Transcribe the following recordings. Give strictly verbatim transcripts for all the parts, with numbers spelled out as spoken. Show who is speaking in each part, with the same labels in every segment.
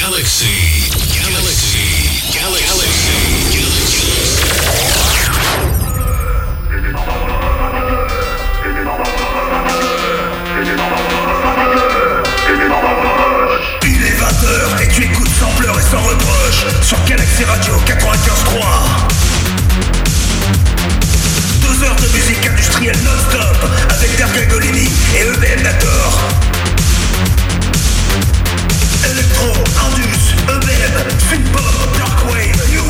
Speaker 1: Galaxy. Galaxy. Galaxy.
Speaker 2: Il est vingt heures et tu écoutes sans pleurs et sans reproche sur Galaxy Radio quatre-vingt-quinze trois. Deux heures de musique industrielle non-stop avec Dergagolini et E B M Nator. Electro, Indus, E B M, Synthpop, Darkwave, New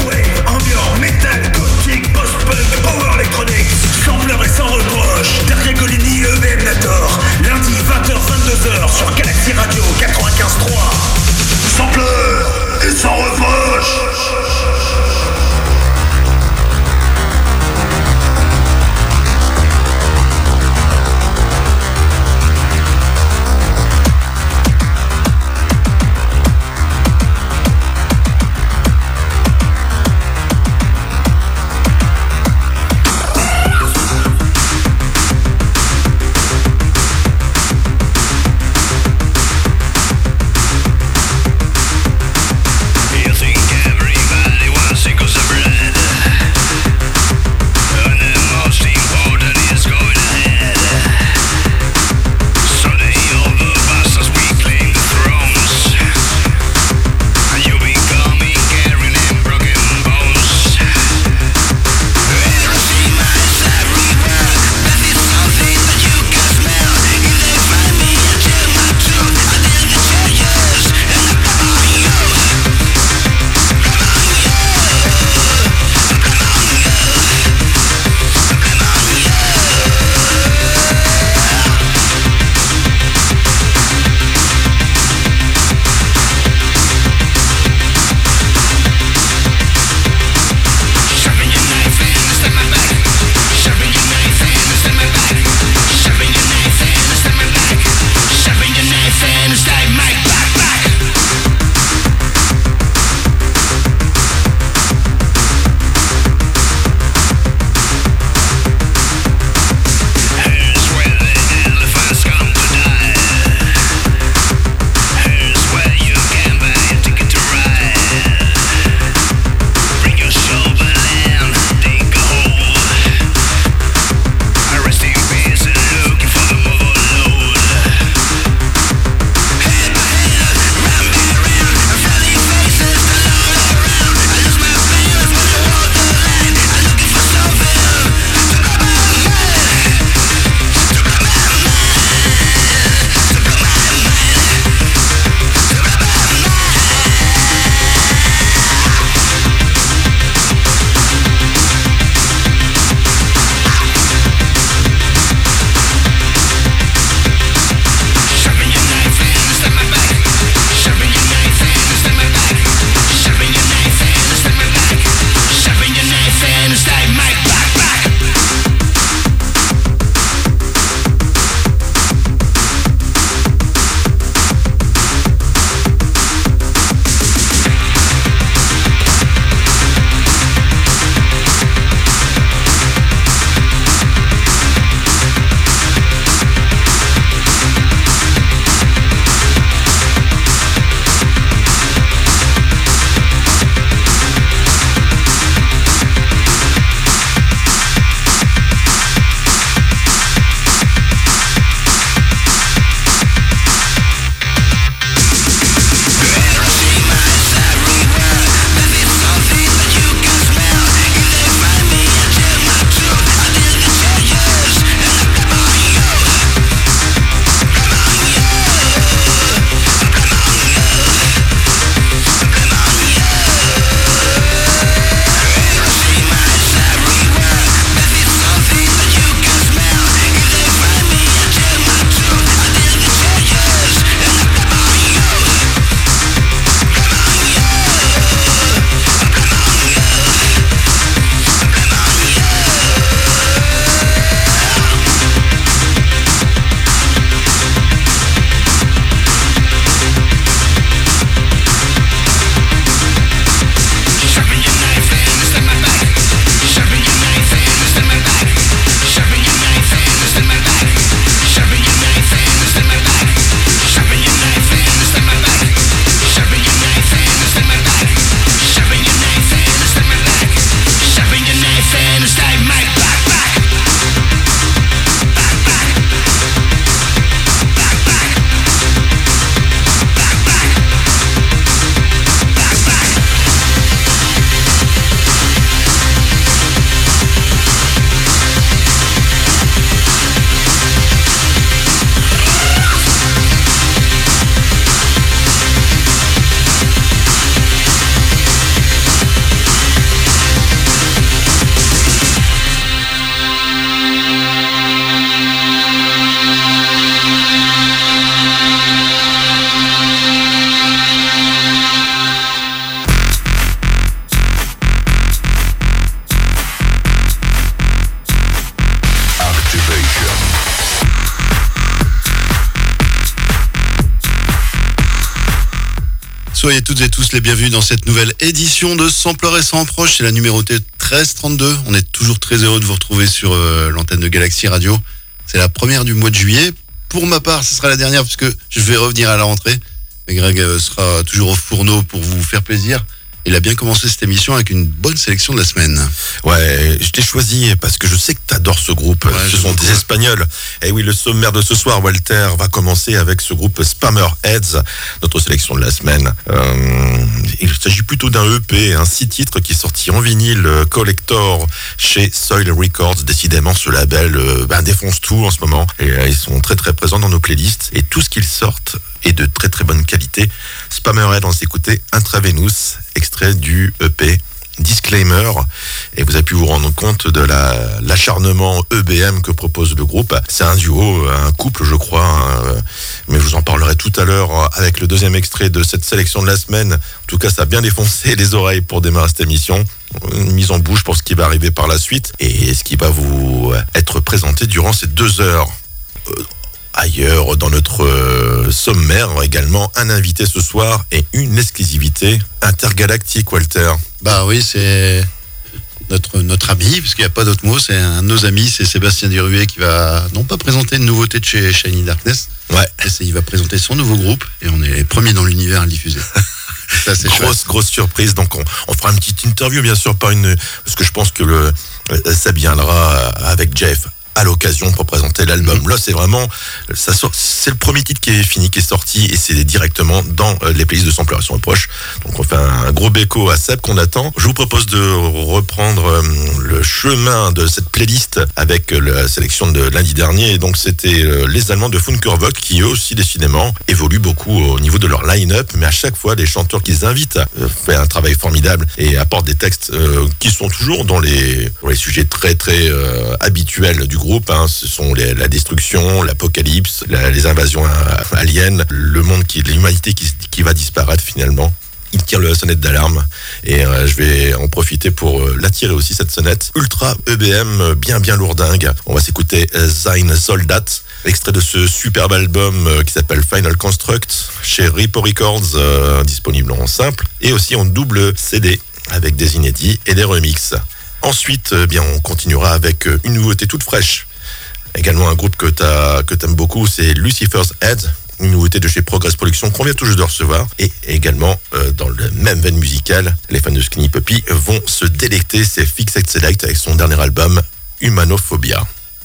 Speaker 3: Soyez toutes et tous les bienvenus dans cette nouvelle édition de Sampleur et sans reproche. C'est la numérotée treize trente-deux. On est toujours très heureux de vous retrouver sur euh, l'antenne de Galaxy Radio. C'est la première du mois de juillet. Pour ma part, ce sera la dernière puisque je vais revenir à la rentrée. Mais Greg euh, sera toujours au fourneau pour vous faire plaisir. Il a bien commencé cette émission avec une bonne sélection de la semaine.
Speaker 4: Ouais, je t'ai choisi parce que je sais que t'adores ce groupe.
Speaker 3: Ouais,
Speaker 4: ce sont des
Speaker 3: beaucoup.
Speaker 4: Espagnols. Et oui, le sommaire de ce soir, Walter, va commencer avec ce groupe Spammerheads, notre sélection de la semaine. Euh, il s'agit plutôt d'un E P, un six titres qui est sorti en vinyle euh, collector chez Soil Records. Décidément, ce label euh, ben, défonce tout en ce moment. Et euh, ils sont très très présents dans nos playlists. Et tout ce qu'ils sortent est de très très bonne qualité. Spammerhead, on s'est écouté Intravenous, extrait du E P Disclaimer, et vous avez pu vous rendre compte de la, l'acharnement E B M que propose le groupe. C'est un duo, un couple je crois, hein, mais je vous en parlerai tout à l'heure avec le deuxième extrait de cette sélection de la semaine. En tout cas, ça a bien défoncé les oreilles pour démarrer cette émission. Une mise en bouche pour ce qui va arriver par la suite et ce qui va vous être présenté durant ces deux heures. Euh, Ailleurs, dans notre euh, sommaire, également un invité ce soir et une exclusivité intergalactique, Walter.
Speaker 3: Bah oui, c'est notre, notre ami, parce qu'il n'y a pas d'autre mot, c'est un de nos amis, c'est Sébastien Desruet qui va, non pas présenter une nouveauté de chez Shiny Darkness,
Speaker 4: Ouais.
Speaker 3: mais c'est, il va présenter son nouveau groupe, et on est les premiers dans l'univers à le diffuser. Ça, c'est
Speaker 4: grosse,
Speaker 3: chouette.
Speaker 4: grosse surprise. Donc, on, on fera une petite interview, bien sûr, pas une, parce que je pense que le, ça viendra avec Jeff à l'occasion pour présenter l'album. Là, c'est vraiment, ça sort, c'est le premier titre qui est fini, qui est sorti, et c'est directement dans les playlists de Sampleur et sans reproche. Donc, on fait un gros béco à Seb qu'on attend. Je vous propose de reprendre le chemin de cette playlist avec la sélection de lundi dernier. Et donc, c'était les Allemands de Funkervok qui, eux aussi, décidément, évoluent beaucoup au niveau de leur line-up. Mais à chaque fois, les chanteurs qu'ils invitent font un travail formidable et apportent des textes euh, qui sont toujours dans les, dans les sujets très, très euh, habituels du groupe. Hein. Ce sont les, la destruction, l'apocalypse, la, les invasions aliens, le monde qui, l'humanité qui, qui va disparaître finalement. Il tire la sonnette d'alarme et euh, je vais en profiter pour euh, l'attirer aussi, cette sonnette ultra E B M, bien bien lourdingue. On va s'écouter euh, Sein Soldat, extrait de ce superbe album euh, qui s'appelle Final Construct chez Repo Records, euh, disponible en simple et aussi en double C D avec des inédits et des remixes. Ensuite, eh bien, on continuera avec une nouveauté toute fraîche. Également un groupe que t'as, que t'aimes beaucoup, c'est Lucifer's Head, une nouveauté de chez Progress Productions qu'on vient tout juste de recevoir. Et également, euh, dans le même veine musicale, les fans de Skinny Puppy vont se délecter. C'est Fixed Select avec son dernier album, Humanophobia.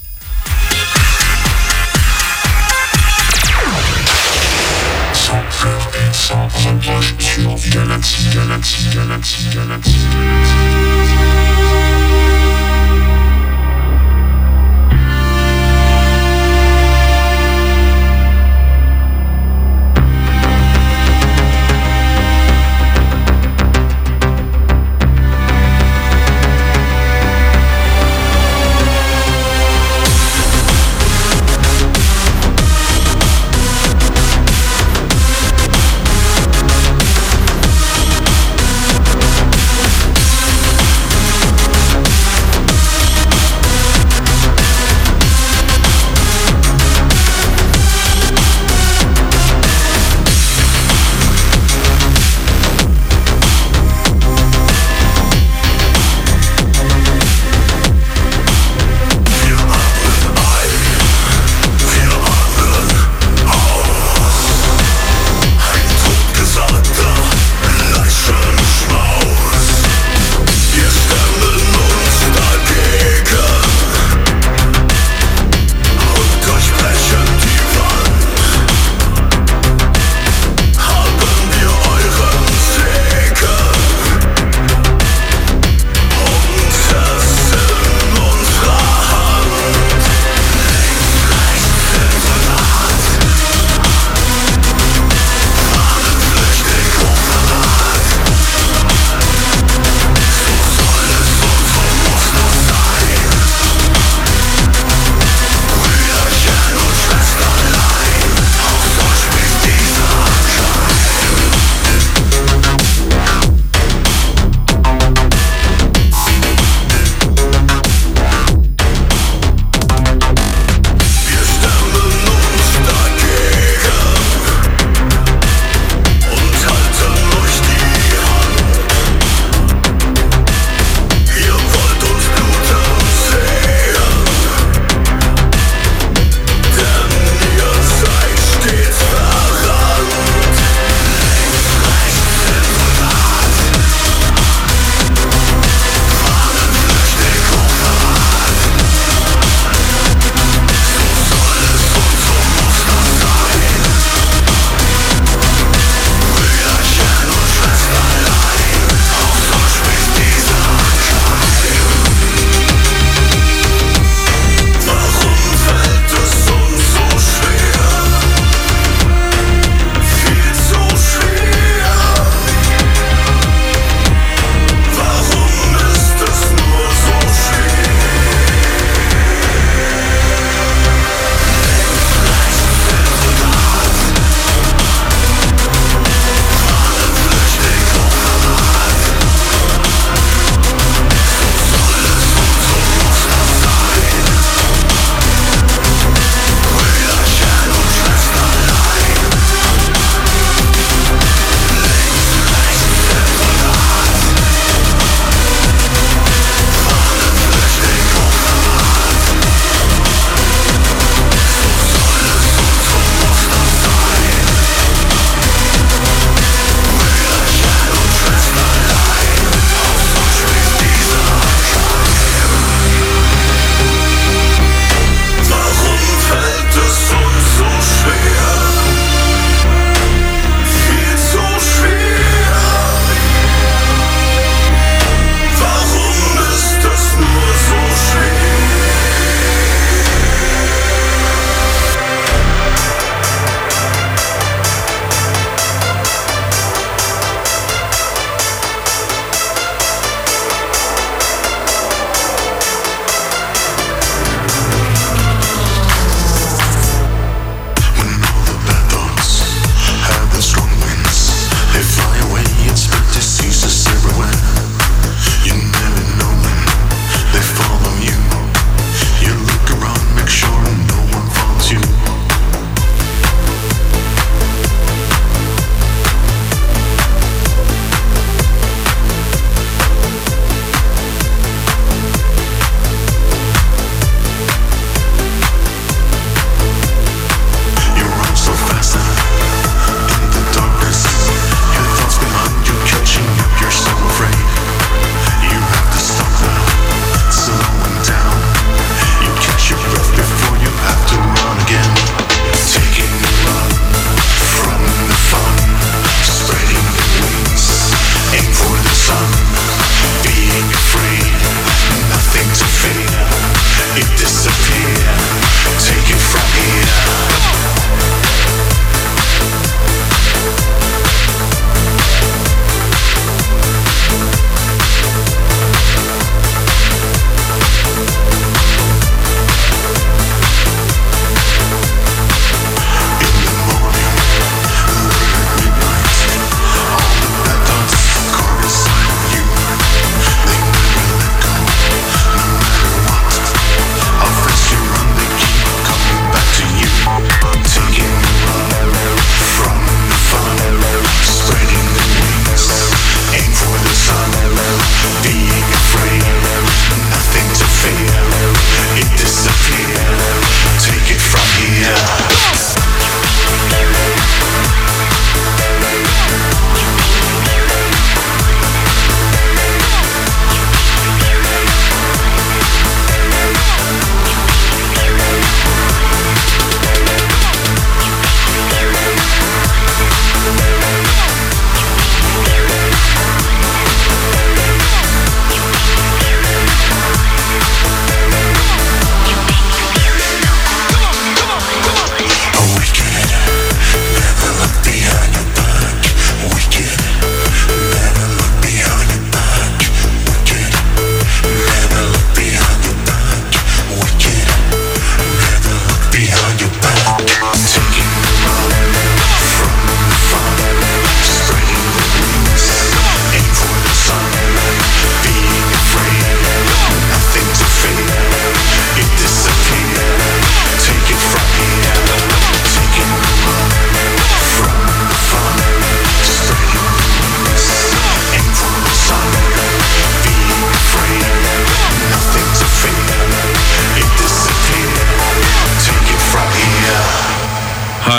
Speaker 1: Sans reproche sur Galaxy, Galaxy, Galaxy, Galaxy.
Speaker 5: We'll be right back.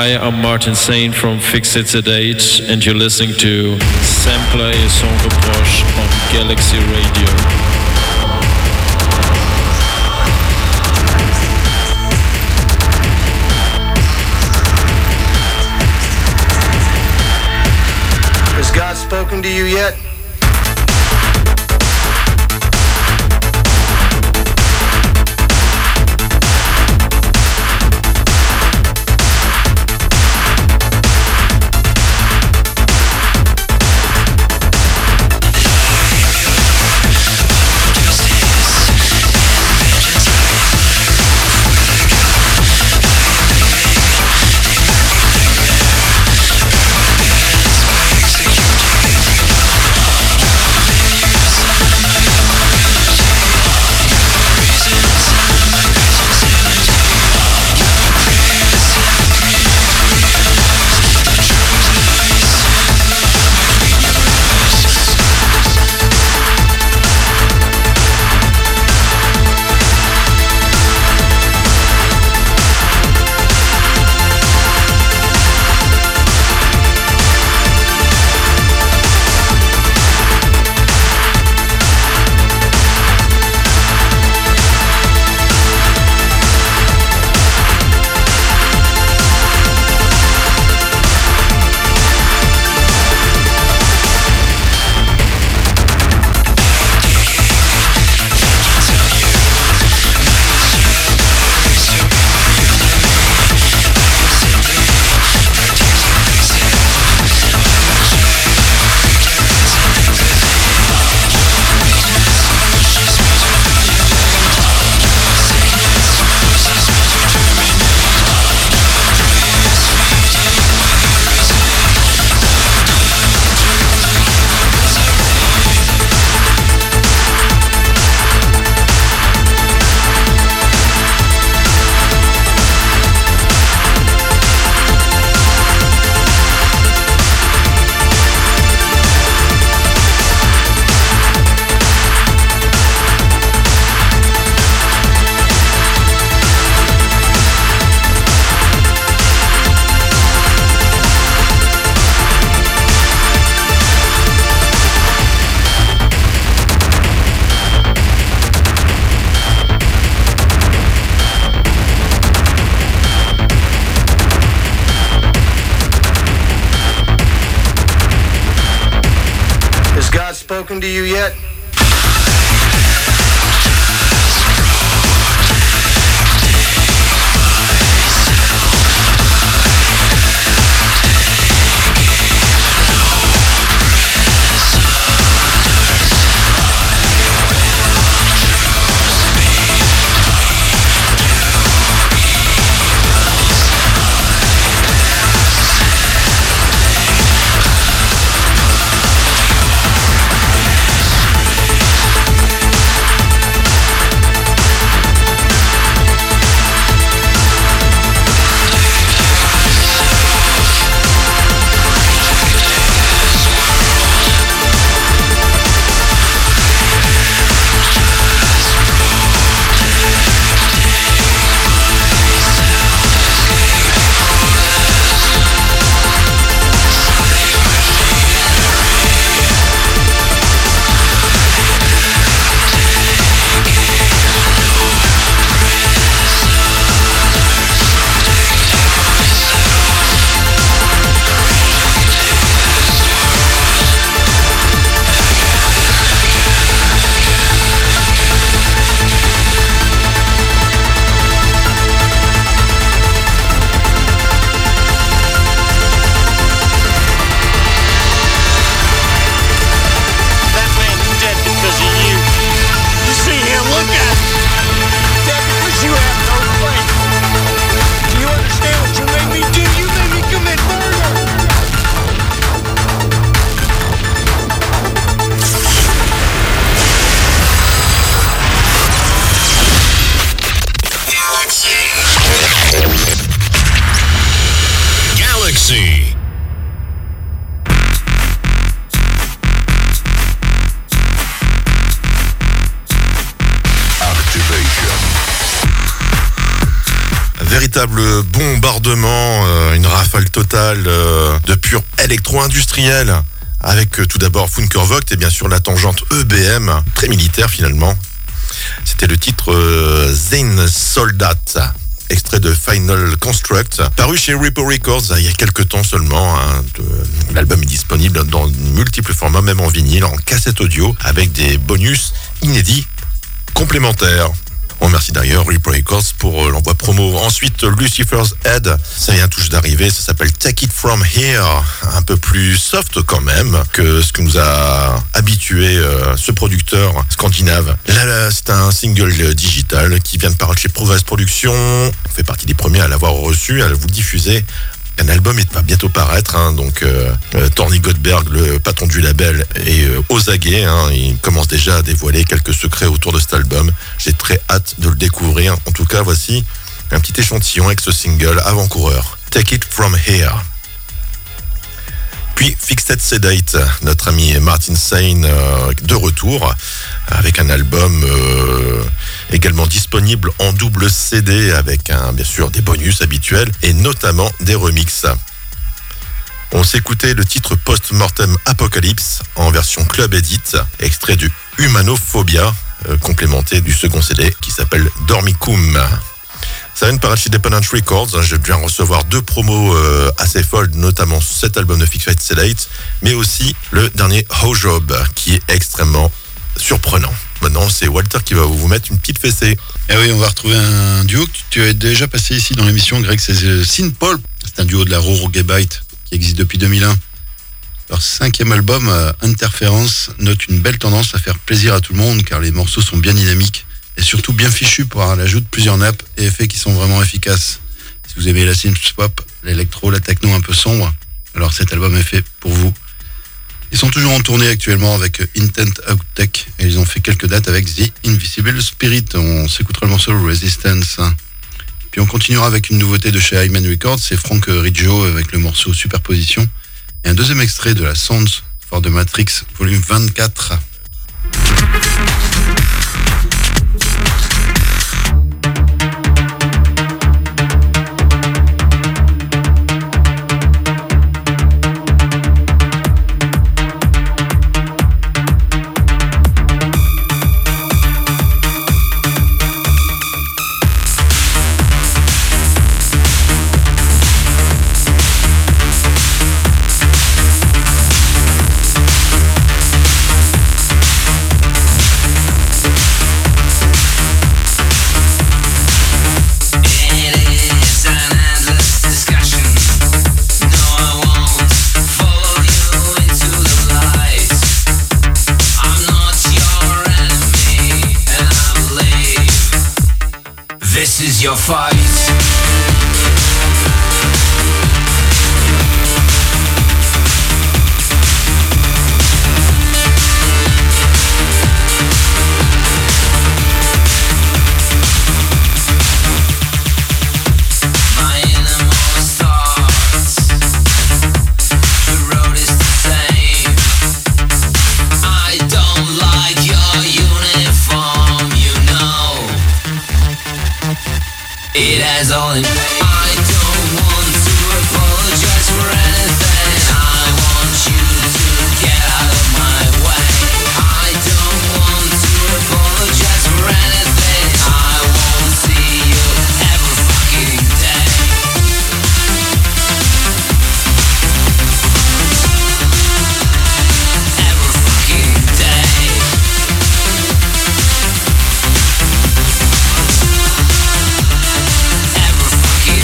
Speaker 5: Hi, I'm Martin Sain from Fix It Sedate, and you're listening to Sampler et son reproche on Galaxy Radio.
Speaker 6: Has God spoken to you yet? Spoken to you yet?
Speaker 4: véritable bombardement, euh, une rafale totale euh, de pur électro-industriel, avec euh, tout d'abord Funkervogt et bien sûr la tangente E B M, très militaire finalement. C'était le titre euh, Zain Soldat, extrait de Final Construct, paru chez Repo Records il y a quelques temps seulement. Hein, de, l'album est disponible dans multiples formats, même en vinyle, en cassette audio, avec des bonus inédits complémentaires. On remercie d'ailleurs Repo Records pour l'envoi promo. Ensuite, Lucifer's Head, ça vient tout juste d'arriver, ça s'appelle Take It From Here, un peu plus soft quand même que ce que nous a habitué euh, ce producteur scandinave. Là, là, c'est un single digital qui vient de paraître chez Progress Productions. On fait partie des premiers à l'avoir reçu, à vous diffuser. Un album va bientôt paraître, hein, donc euh, euh, Torny Goldberg, le patron du label, est euh, aux aguets. Hein, il commence déjà à dévoiler quelques secrets autour de cet album. J'ai très hâte de le découvrir. En tout cas, voici un petit échantillon avec ce single avant-coureur. Take It From Here. Puis Fixed Sedate, notre ami Martin Sane euh, de retour avec un album euh, également disponible en double C D avec un, bien sûr des bonus habituels et notamment des remixes. On s'écoutait le titre Post-Mortem Apocalypse en version Club Edit, extrait du Humanophobia, euh, complémenté du second C D qui s'appelle Dormicum. Ça vient de paraître chez Dependent Records. Je viens recevoir deux promos euh, assez folles, notamment cet album de Fixed Sedate, mais aussi le dernier Ho Job, qui est extrêmement surprenant. Maintenant, c'est Walter qui va vous mettre une petite fessée.
Speaker 3: Et oui, on va retrouver un duo que tu as déjà passé ici dans l'émission, Greg, c'est Sin Paul. C'est un duo de la Rourgebyte qui existe depuis deux mille un. Leur cinquième album, Interference, note une belle tendance à faire plaisir à tout le monde, car les morceaux sont bien dynamiques et surtout bien fichu par l'ajout de plusieurs nappes et effets qui sont vraiment efficaces. Si vous aimez la synth-pop, l'électro, la techno un peu sombre, alors cet album est fait pour vous. Ils sont toujours en tournée actuellement avec Intent Outtech et ils ont fait quelques dates avec The Invisible Spirit. On s'écoutera le morceau Resistance. Puis on continuera avec une nouveauté de chez Hyman Records, c'est Frank Riggio avec le morceau Superposition et un deuxième extrait de la Sounds for the Matrix, volume vingt-quatre.
Speaker 7: Your fight. It has all in I don't want to apologize for anything. I want you to get out of my way. I don't want to apologize for anything. I won't see you every fucking day. Every fucking day. Every fucking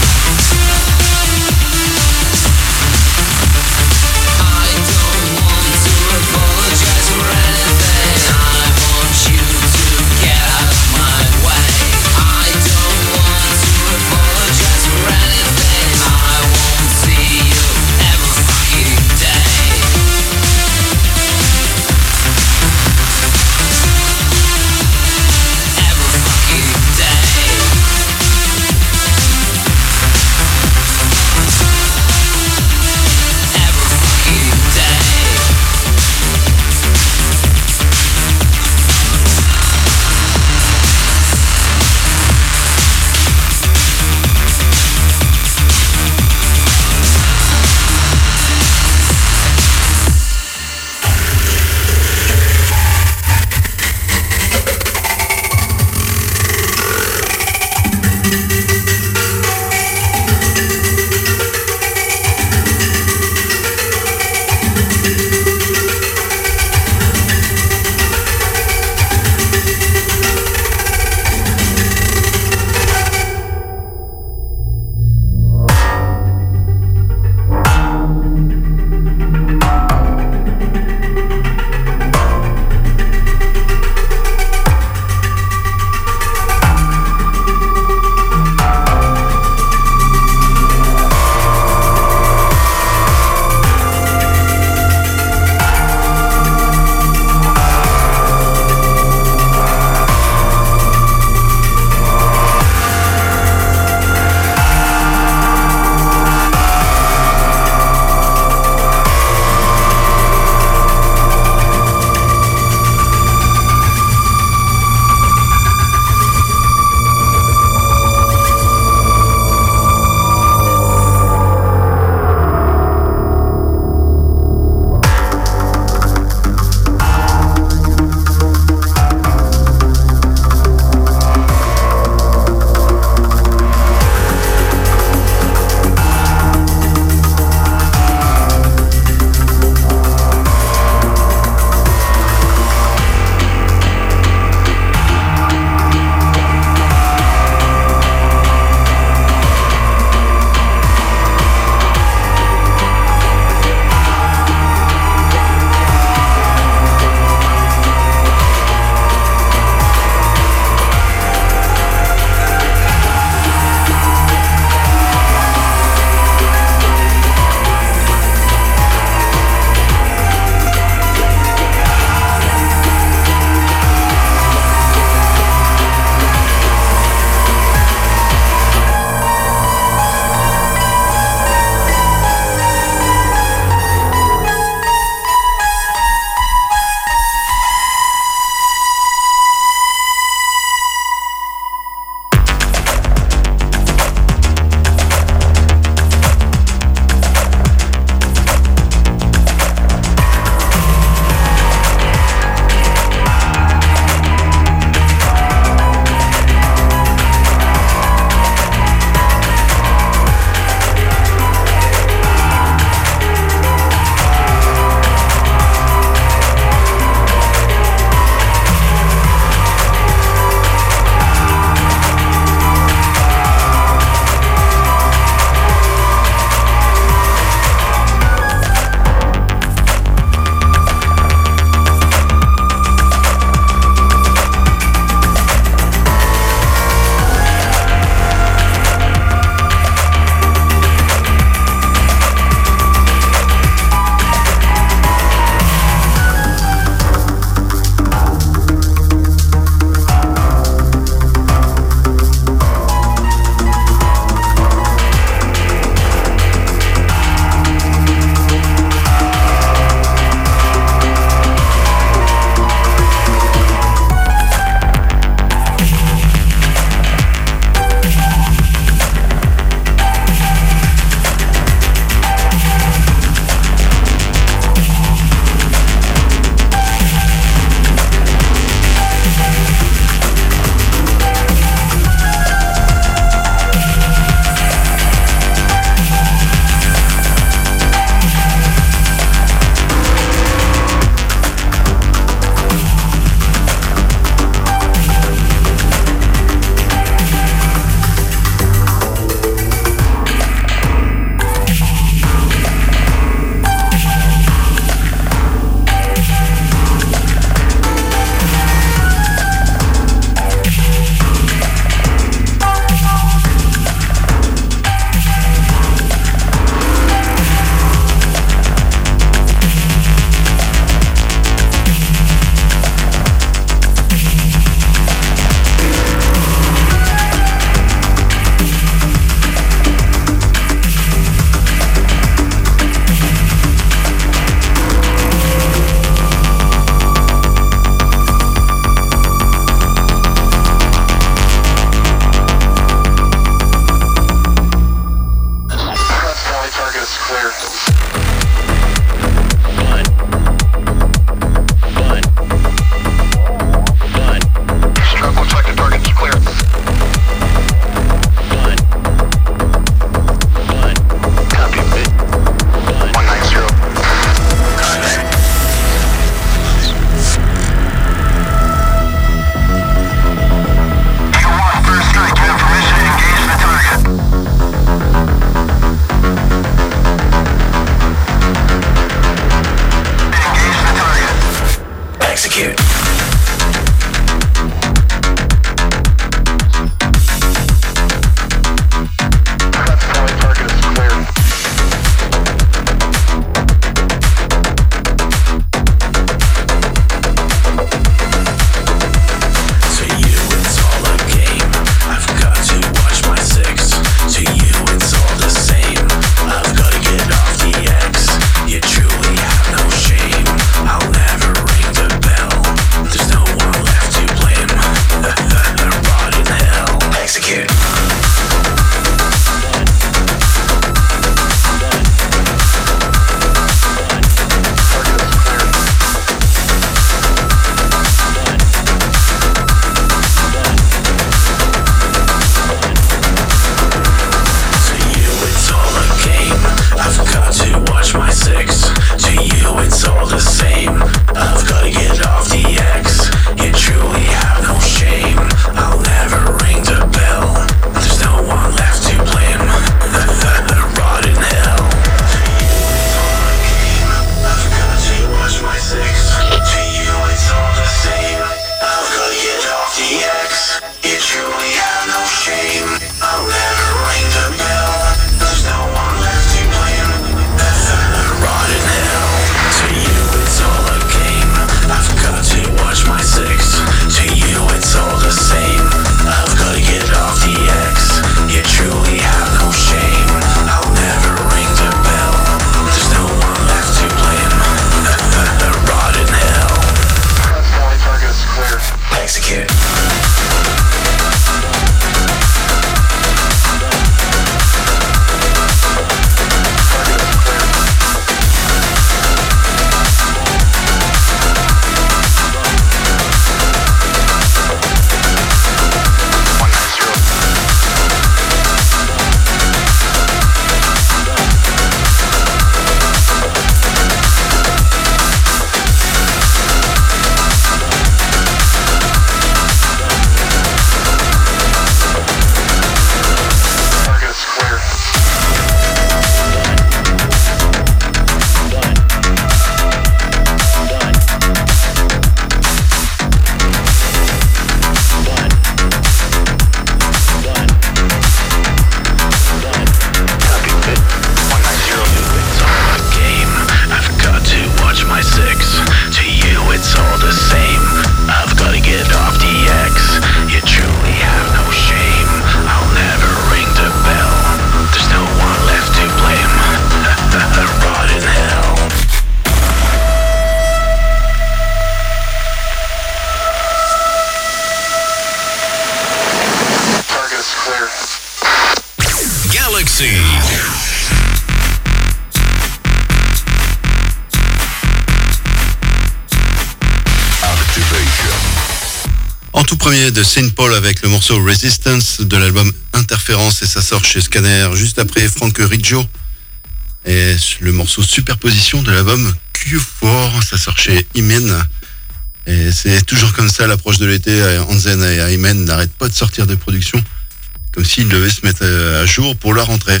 Speaker 3: tout premier de Saint Paul avec le morceau Resistance de l'album Interférence, et ça sort chez Scanner juste après Frank Riggio. Et le morceau Superposition de l'album Q quatre, ça sort chez Imen. Et c'est toujours comme ça, l'approche de l'été, Hansen et Imen n'arrêtent pas de sortir des productions, comme s'ils devaient se mettre à jour pour la rentrée.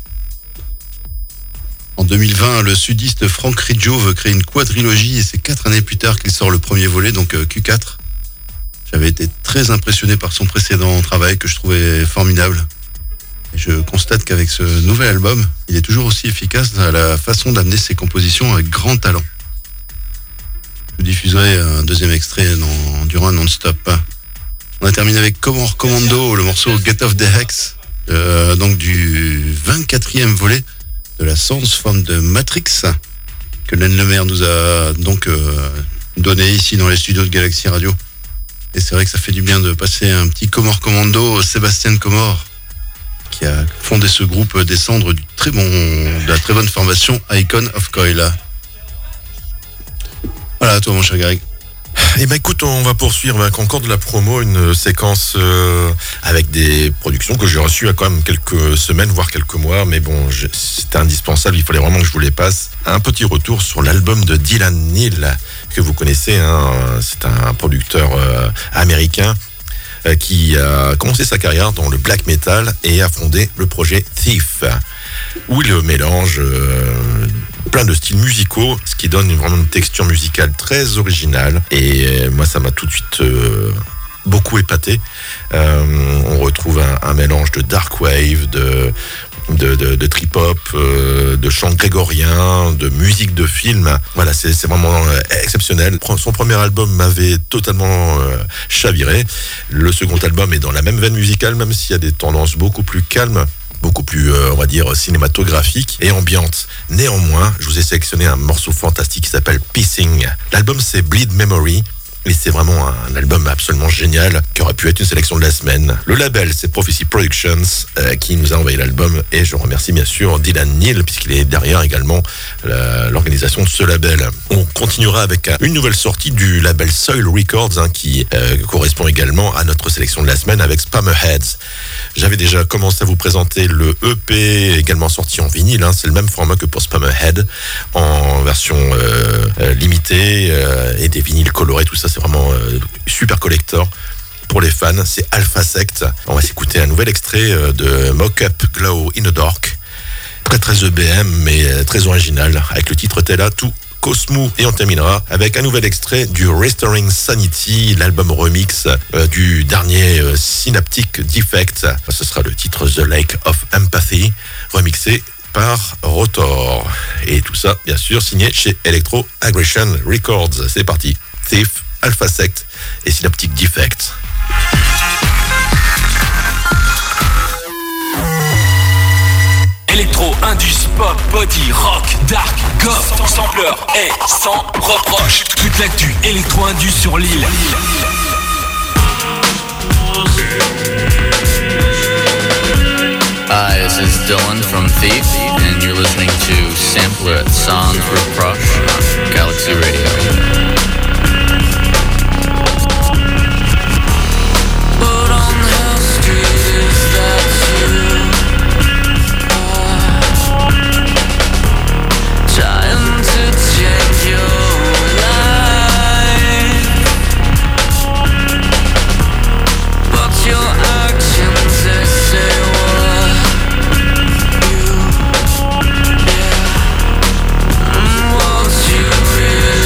Speaker 3: En deux mille vingt, le sudiste Frank Riggio veut créer une quadrilogie, et c'est quatre années plus tard qu'il sort le premier volet, donc Q quatre. J'avais été très impressionné par son précédent travail que je trouvais formidable. Et je constate qu'avec ce nouvel album, il est toujours aussi efficace dans la façon d'amener ses compositions avec grand talent. Je vous diffuserai un deuxième extrait dans, durant un non-stop. On a terminé avec Comor Commando, le morceau Get Off the Hex, euh, donc du vingt-quatrième volet de la Sounds from the Matrix, que Len Lemaire nous a donc euh, donné ici dans les studios de Galaxy Radio. Et c'est vrai que ça fait du bien de passer un petit Comor Commando, Sébastien Comor, qui a fondé ce groupe des cendres du très bon, de la très bonne formation Icon of Coil. Voilà, à toi mon cher Greg.
Speaker 4: Eh ben écoute, on va poursuivre avec encore de la promo, une séquence euh, avec des productions que j'ai reçues il y a quand même quelques semaines, voire quelques mois, mais bon, je, c'était indispensable, il fallait vraiment que je vous les passe. Un petit retour sur l'album de Dylan Neal, que vous connaissez, hein, c'est un producteur euh, américain euh, qui a commencé sa carrière dans le black metal et a fondé le projet Thief, où il mélange euh, plein de styles musicaux, ce qui donne vraiment une texture musicale très originale. Et euh, moi, ça m'a tout de suite euh, beaucoup épaté. Euh, on retrouve un, un mélange de dark wave, de de, de, de trip-hop, euh, de chant grégorien, de musique de film. Voilà, c'est, c'est vraiment euh, exceptionnel. Son premier album m'avait totalement euh, chaviré. Le second album est dans la même veine musicale, même s'il y a des tendances beaucoup plus calmes, beaucoup plus, euh, on va dire, cinématographique et ambiante. Néanmoins, je vous ai sélectionné un morceau fantastique qui s'appelle Pissing. L'album, c'est Bleed Memory. Et c'est vraiment un album absolument génial qui aurait pu être une sélection de la semaine. Le label, c'est Prophecy Productions euh, qui nous a envoyé l'album, et je remercie bien sûr Dylan Neal puisqu'il est derrière également la, l'organisation de ce label. On continuera avec une nouvelle sortie du label Soil Records hein, qui euh, correspond également à notre sélection de la semaine avec Spammerheads. J'avais déjà commencé à vous présenter le E P également sorti en vinyle, hein, c'est le même format que pour Spammerhead en version euh, euh, limitée euh, et des vinyles colorés, tout ça. C'est vraiment euh, super collector pour les fans. C'est Alpha Sect. On va s'écouter un nouvel extrait euh, de Mock-Up Glow in the Dark. Très très E B M mais euh, très original avec le titre Tella tout Cosmo. Et on terminera avec un nouvel extrait du Restoring Sanity, l'album remix euh, du dernier euh, Synaptic Defect. Ce sera le titre The Lake of Empathy, remixé par Rotor. Et tout ça, bien sûr, signé chez Electro Aggression Records. C'est parti. Thief, Alpha Sect et Synaptic Defect.
Speaker 8: Electro, Indus, Pop, Body, Rock, Dark, Goth, ton sampleur est sans reproche. Toute l'actu Electro Indus sur l'île.
Speaker 9: Hi, this is Dylan from Thief, and you're listening to Sampler at Sans Reproche on Galaxy Radio.
Speaker 7: Really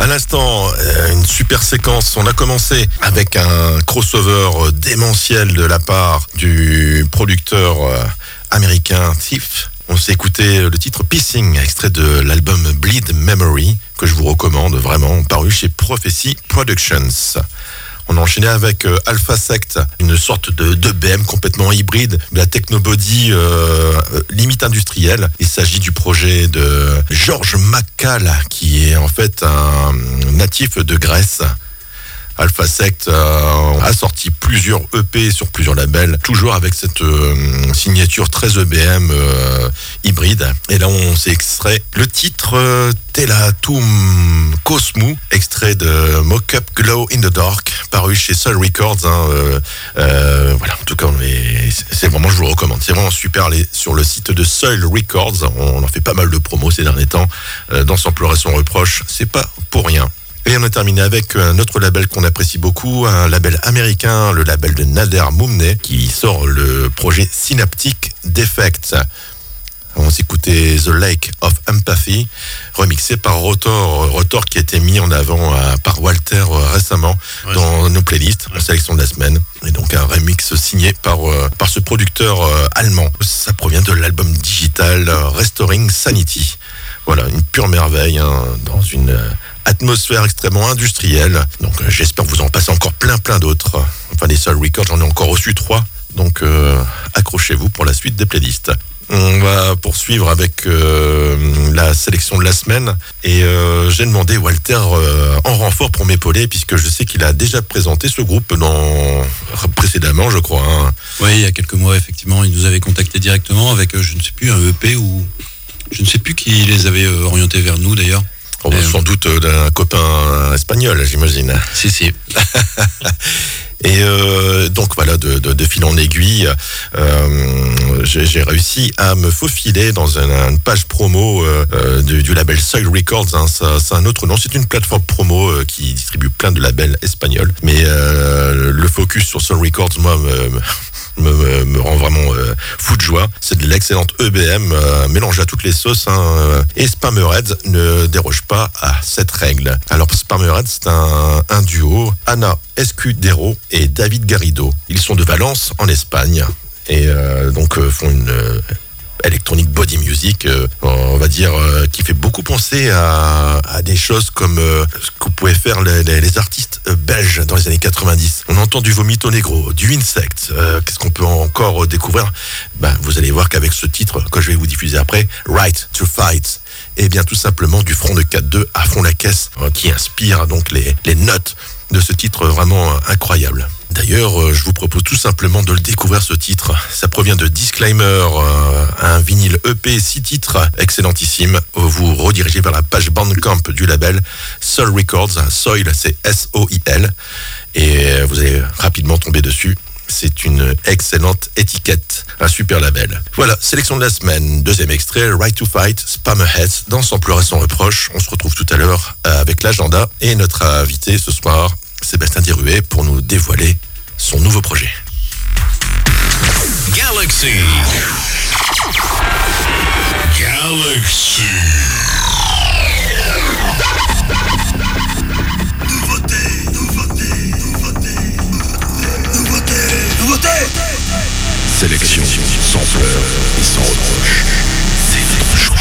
Speaker 4: À l'instant, euh, une super séquence. On a commencé avec un crossover démentiel de la part du producteur euh, américain Thief. On s'est écouté le titre Pissing, extrait de l'album Bleed Memory, que je vous recommande vraiment, paru chez Prophecy Productions. On a enchaîné avec euh, Alpha Sect, une sorte de, de B M complètement hybride, de la technobody euh, limite industrielle. Il s'agit du projet de George McCall, qui est en fait un natif de Grèce. Alpha Sect euh, a sorti plusieurs E P sur plusieurs labels, toujours avec cette euh, signature très E B M euh, hybride. Et là, on s'est extrait le titre euh, Telatum Cosmou, extrait de Mock-up Glow in the Dark, paru chez Soul Records. Hein, euh, euh, voilà, en tout cas, mais c'est vraiment, je vous le recommande. C'est vraiment super. Allez sur le site de Soul Records. On en fait pas mal de promos ces derniers temps. Euh, dans Sampler et son reproche, c'est pas pour rien. Et on a terminé avec un autre label qu'on apprécie beaucoup, un label américain, le label de Nader Moumne, qui sort le projet Synaptic Defects. On s'écoutait The Lake of Empathy, remixé par Rotor, Rotor qui a été mis en avant à, par Walter récemment ouais, dans nos playlists, en sélection de la semaine. Et donc un remix signé par, par ce producteur allemand. Ça provient de l'album digital Restoring Sanity. Voilà, une pure merveille, hein, dans une atmosphère extrêmement industrielle. Donc euh, j'espère que vous en passez encore plein plein d'autres. Enfin des Soul Records, j'en ai encore reçu trois. Donc euh, accrochez-vous pour la suite des playlists. On va poursuivre avec euh, la sélection de la semaine. Et euh, j'ai demandé Walter euh, en renfort pour m'épauler, puisque je sais qu'il a déjà présenté ce groupe dans... précédemment, je crois. Hein.
Speaker 10: Oui, il y a quelques mois, effectivement. Il nous avait contacté directement avec, euh, je ne sais plus, un E P ou... Je ne sais plus qui les avait euh, orientés vers nous, d'ailleurs.
Speaker 4: Oh, bah, sans doute euh, d'un copain espagnol, j'imagine.
Speaker 10: Si, si.
Speaker 4: Et euh, donc voilà, de, de, de fil en aiguille, euh, j'ai, j'ai réussi à me faufiler dans une, une page promo euh, du, du label Soul Records. Hein. Ça, c'est un autre nom, c'est une plateforme promo euh, qui distribue plein de labels espagnols. Mais euh, le focus sur Soul Records, moi, me, me, me, me rend vraiment euh, fou de joie. C'est de l'excellente E B M euh, mélangée à toutes les sauces. Hein, et Spammerheads ne déroge pas à cette règle. Alors Spammerheads, c'est un, un duo, Ana Escudero et David Garrido. Ils sont de Valence, en Espagne, et euh, donc euh, font une euh, electronic body music, euh, on va dire, euh, qui fait beaucoup penser à, à des choses comme euh, ce que pouvaient faire les, les, les artistes euh, belges dans les années quatre-vingt-dix. On entend du Vomito Negro, du Insect. Euh, qu'est-ce qu'on peut encore découvrir? Ben, vous allez voir qu'avec ce titre que je vais vous diffuser après, Right to Fight, et bien tout simplement du front de quatre deux à fond la caisse, euh, qui inspire donc les, les notes de ce titre vraiment incroyable. D'ailleurs, euh, je vous propose tout simplement de le découvrir, ce titre. Ça provient de Disclaimer, euh, un vinyle E P, six titres, excellentissime. Vous redirigez vers la page Bandcamp du label Soul Records. Soil, c'est S O I L. Et vous allez rapidement tomber dessus. C'est une excellente étiquette, un super label. Voilà, sélection de la semaine, deuxième extrait, Right to Fight, Spammerheads, dans Sampler et son reproche. On se retrouve tout à l'heure avec l'agenda et notre invité ce soir, Sébastien Diruet, pour nous dévoiler son nouveau projet.
Speaker 2: Galaxy. Galaxy. Nouveauté, nouveauté, nouveauté, nouveauté, nouveauté.
Speaker 4: Sélection, Sampler et sans reproche. C'est votre choix.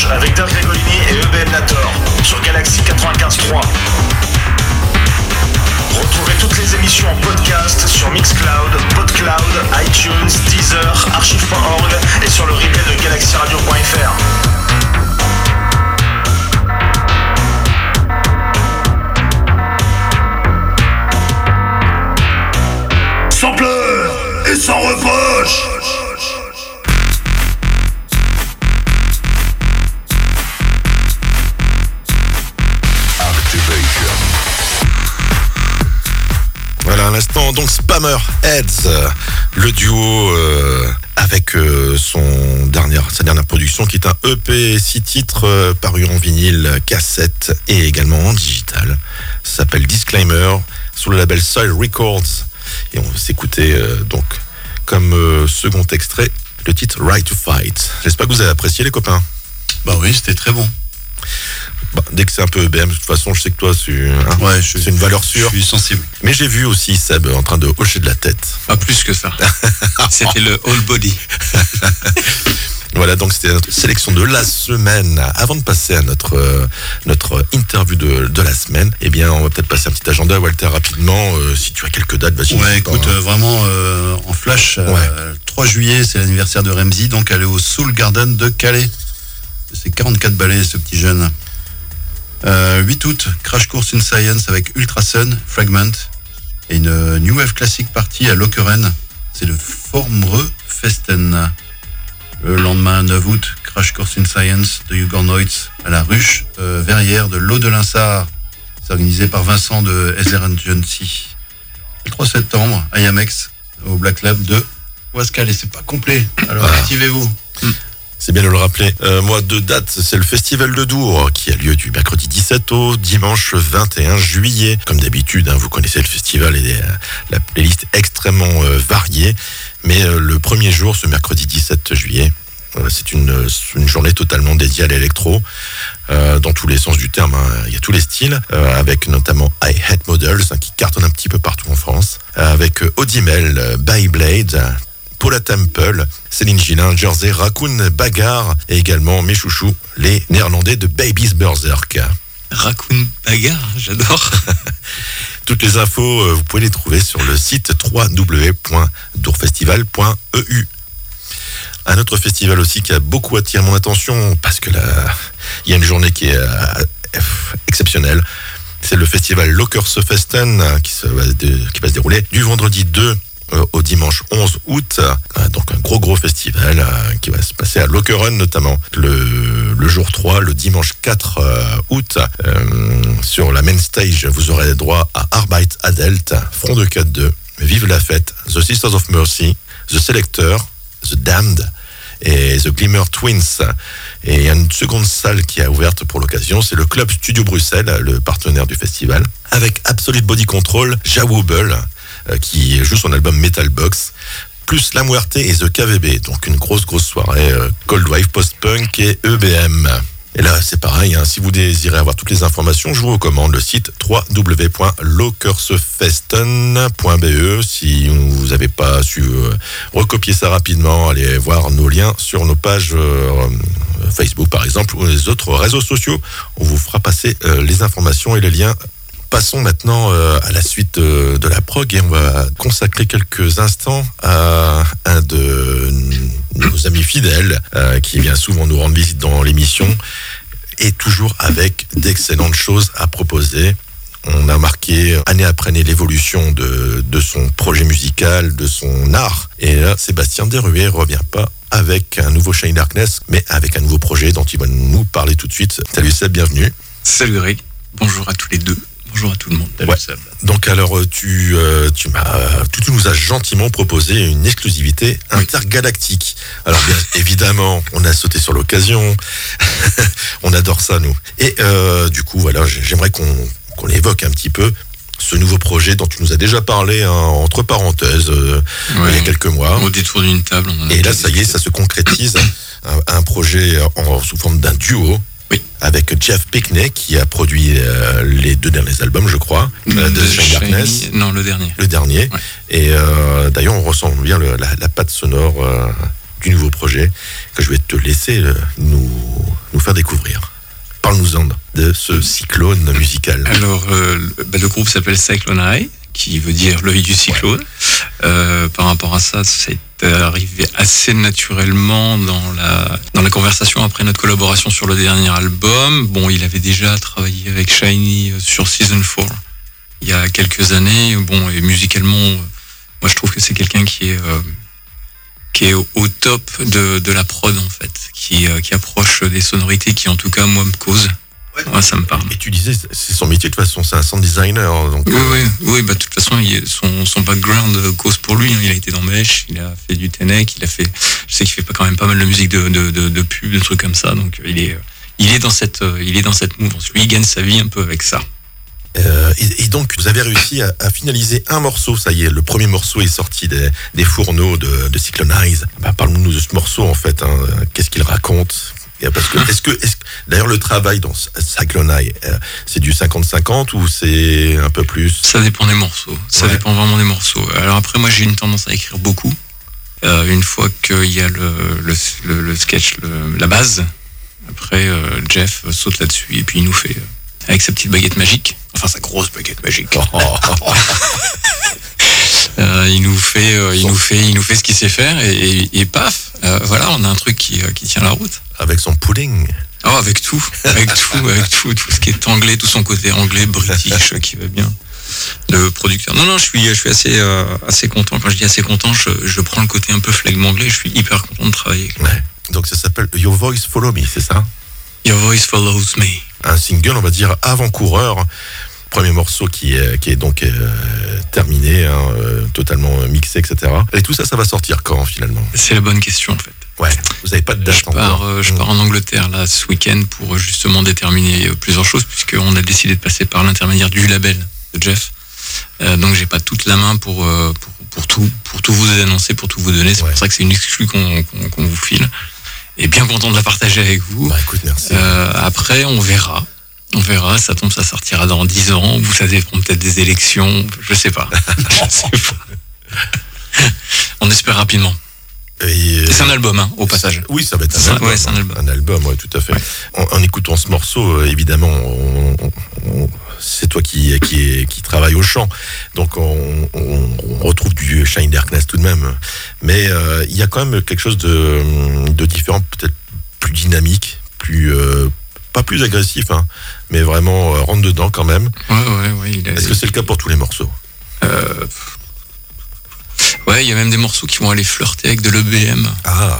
Speaker 2: avec Dave Gregolini et E B M Nator sur Galaxy quatre-vingt-quinze trois. Retrouvez toutes les émissions en podcast sur Mixcloud, Podcloud, iTunes, Deezer, archive point org et sur le replay de galaxy radio point f r. Sans pleurs et sans reproche.
Speaker 4: Voilà, à l'instant, donc Spammer Heads, le duo euh, avec euh, son dernière, sa dernière production qui est un E P six titres euh, paru en vinyle, cassette et également en digital. Ça s'appelle Disclaimer sous le label Soil Records et on va s'écouter euh, donc comme euh, second extrait le titre Right to Fight. J'espère que vous avez apprécié les copains.
Speaker 3: Bah oui, c'était très bon.
Speaker 4: Bah, dès que c'est un peu E B M, de toute façon, je sais que toi, c'est, hein,
Speaker 3: ouais, je,
Speaker 4: c'est une valeur sûre.
Speaker 3: Je suis sensible.
Speaker 4: Mais j'ai vu aussi Seb en train de hocher de la tête.
Speaker 10: Pas plus que ça. C'était le all body.
Speaker 4: Voilà, donc c'était notre sélection de la semaine. Avant de passer à notre euh, notre interview de, de la semaine, eh bien, on va peut-être passer un petit agenda, Walter, rapidement. Euh, si tu as quelques dates, vas-y.
Speaker 3: Ouais, écoute, euh, vraiment euh, en flash, euh,
Speaker 4: ouais.
Speaker 3: trois juillet, c'est l'anniversaire de Remzi, donc elle est au Soul Garden de Calais. C'est quarante-quatre balais, ce petit jeune. Euh, huit août, Crash Course in Science avec Ultrasun, Fragment, et une euh, New Wave Classic Party à Lokeren. C'est le Formreux Festen. Le lendemain, neuf août, Crash Course in Science de Hugonoids à la ruche euh, verrière de l'Eau de l'Insart. C'est organisé par Vincent de Heather Agency. Le trois septembre, I M X au Black Lab de Wascal. Et c'est pas complet, alors ah. activez-vous. Hmm.
Speaker 4: C'est bien de le rappeler. Euh, moi, deux dates, c'est le Festival de Dour qui a lieu du mercredi dix-sept au dimanche vingt et un juillet. Comme d'habitude, hein, vous connaissez le festival et euh, la playlist extrêmement euh, variée. Mais euh, le premier jour, ce mercredi dix-sept juillet, euh, c'est une, une journée totalement dédiée à l'électro, euh, dans tous les sens du terme. Hein. Il y a tous les styles, euh, avec notamment I Hate Models, hein, qui cartonne un petit peu partout en France, euh, avec euh, Audimel, euh, Beyblade, Paula Temple, Céline Gillin, Jersey, Raccoon, Bagarre et également mes chouchous, les Néerlandais de Baby's Berserk.
Speaker 10: Raccoon, Bagarre, j'adore.
Speaker 4: Toutes les infos, euh, vous pouvez les trouver sur le site w w w point dourfestival point e u. Un autre festival aussi qui a beaucoup attiré mon attention parce que là, il y a une journée qui est euh, exceptionnelle. C'est le festival Lokersfesten qui, se va de, qui va se dérouler du vendredi deux au dimanche onze août, donc un gros gros festival qui va se passer à Lokeren notamment le, le jour trois, le dimanche quatre août, euh, sur la main stage vous aurez droit à Arbeit Adelt, Front de quatre deux, Vive la fête, The Sisters of Mercy, The Selector, The Damned et The Glimmer Twins. Et il y a une seconde salle qui a ouverte pour l'occasion, c'est le Club Studio Bruxelles, le partenaire du festival, avec Absolute Body Control, Jawobel, qui joue son album Metal Box, plus La Muerte et The K V B, donc une grosse grosse soirée euh, Cold Wave, Post-Punk et E B M. Et là c'est pareil, hein, si vous désirez avoir toutes les informations, je vous recommande le site w w w point lokersfesten point b e. Si vous n'avez pas su euh, recopier ça rapidement, allez voir nos liens sur nos pages euh, Facebook par exemple, ou les autres réseaux sociaux, on vous fera passer euh, les informations et les liens. Passons maintenant euh, à la suite euh, de la prog et on va consacrer quelques instants à un de nos amis fidèles euh, qui vient souvent nous rendre visite dans l'émission et toujours avec d'excellentes choses à proposer. On a marqué année après année l'évolution de, de son projet musical, de son art. Et là, Sébastien Desruet revient pas avec un nouveau Shiny Darkness, mais avec un nouveau projet dont il va nous parler tout de suite. Salut Seb, bienvenue.
Speaker 10: Salut Greg, bonjour à tous les deux. Bonjour à tout le monde.
Speaker 4: Ouais. Donc alors tu euh, tu m'as tu, tu nous as gentiment proposé une exclusivité intergalactique. Alors bien évidemment, on a sauté sur l'occasion. On adore ça nous. Et euh, du coup voilà, j'aimerais qu'on qu'on évoque un petit peu ce nouveau projet dont tu nous as déjà parlé hein, entre parenthèses euh, ouais, il y a quelques mois.
Speaker 10: Au détour d'une table. On en a
Speaker 4: Et là ça y est, ça se concrétise. un, un projet en sous forme d'un duo.
Speaker 10: Oui.
Speaker 4: Avec Jeff Pickney qui a produit euh, les deux derniers albums, je crois, euh, de Shiny Darkness.
Speaker 10: Non, le dernier.
Speaker 4: Le dernier.
Speaker 10: Ouais.
Speaker 4: Et euh, d'ailleurs, on ressent bien le, la, la patte sonore euh, du nouveau projet que je vais te laisser euh, nous, nous faire découvrir. Parle-nous-en de ce cyclone musical.
Speaker 11: Alors, euh, le, bah, le groupe s'appelle Cyclone Eye, qui veut dire l'œil du cyclone. Euh, par rapport à ça, c'est arrivé assez naturellement dans la, dans la conversation après notre collaboration sur le dernier album. Bon, il avait déjà travaillé avec Shiny sur Season quatre il y a quelques années. Bon, et musicalement, moi je trouve que c'est quelqu'un qui est, euh, qui est au, au top de, de la prod en fait, qui, euh, qui approche des sonorités qui en tout cas moi me causent. Ouais, ouais, ça me parle.
Speaker 4: Et tu disais, c'est son métier de toute façon, c'est un sound designer. Donc
Speaker 11: oui, euh... oui, oui, bah de toute façon, il, son, son background cause pour lui. Hein. Il a été dans Mesh, il a fait du Tenek, il a fait, je sais qu'il fait pas quand même pas mal de musique de, de, de, de pub, de trucs comme ça. Donc il est, il est dans cette, il est dans cette mouvance. Lui, il gagne sa vie un peu avec ça.
Speaker 4: Euh, et, et donc, vous avez réussi à, à finaliser un morceau. Ça y est, le premier morceau est sorti des, des fourneaux de, de Cyclone Eyes. Bah, parle-nous de ce morceau en fait. Hein. Qu'est-ce qu'il raconte? Parce que, est-ce que, est-ce, d'ailleurs, le travail dans Cyclone Eye, euh, c'est du cinquante cinquante ou c'est un peu plus?
Speaker 11: Ça dépend des morceaux. Ça ouais. dépend vraiment des morceaux. Alors après, moi, j'ai une tendance à écrire beaucoup. Euh, une fois qu'il y a le, le, le, le sketch, le, la base, après, euh, Jeff saute là-dessus et puis il nous fait, euh, avec sa petite baguette magique, enfin sa grosse baguette magique. Oh. Euh, il nous fait, euh, il nous fait, il nous fait ce qu'il sait faire et, et, et paf, euh, voilà, on a un truc qui, euh, qui tient la route.
Speaker 4: Avec son pudding.
Speaker 11: Oh, avec tout, avec tout, avec tout, tout ce qui est anglais, tout son côté anglais, british, qui va bien. Le producteur. Non, non, je suis, je suis assez, euh, assez content. Quand je dis assez content, je, je prends le côté un peu flegme anglais. Je suis hyper content de travailler.
Speaker 4: Ouais. Donc ça s'appelle Your Voice Follow Me, c'est ça?
Speaker 11: Your Voice Follows Me.
Speaker 4: Un single, on va dire avant-coureur. Premier morceau qui est, qui est donc euh, terminé, hein, euh, totalement mixé, et cetera. Et tout ça, ça va sortir quand finalement?
Speaker 11: C'est la bonne question en fait.
Speaker 4: Ouais, vous n'avez pas de date
Speaker 11: je pars,
Speaker 4: encore.
Speaker 11: euh, je pars en Angleterre là ce week-end pour justement déterminer plusieurs choses, puisqu'on a décidé de passer par l'intermédiaire du label de Jeff. Euh, donc j'ai pas toute la main pour, euh, pour, pour, tout, pour tout vous annoncer, pour tout vous donner. C'est ouais. pour ça que c'est une exclue qu'on, qu'on, qu'on vous file. Et bien content de la partager avec vous.
Speaker 4: Bah écoute, merci.
Speaker 11: Euh, après, on verra. On verra, ça tombe, ça sortira dans dix ans, vous savez, peut-être des élections, je sais pas. je sais pas. On espère rapidement. Et, euh... et c'est un album, hein, au passage.
Speaker 4: Oui, ça va être un
Speaker 11: ça,
Speaker 4: album.
Speaker 11: Ouais, c'est un album.
Speaker 4: Un album, ouais, tout à fait. Ouais. En, en écoutant ce morceau, évidemment, on, on, on, c'est toi qui, qui, qui travaille au chant. Donc, on, on, on retrouve du Shine Darkness tout de même. Mais euh, il y a quand même quelque chose de, de différent, peut-être plus dynamique, plus... Euh, pas plus agressif, hein, mais vraiment euh, rentre dedans quand même.
Speaker 11: Ouais, ouais, ouais. Il a...
Speaker 4: Est-ce que c'est le cas pour tous les morceaux?
Speaker 11: euh... Ouais, il y a même des morceaux qui vont aller flirter avec de l'E B M.
Speaker 4: Ah.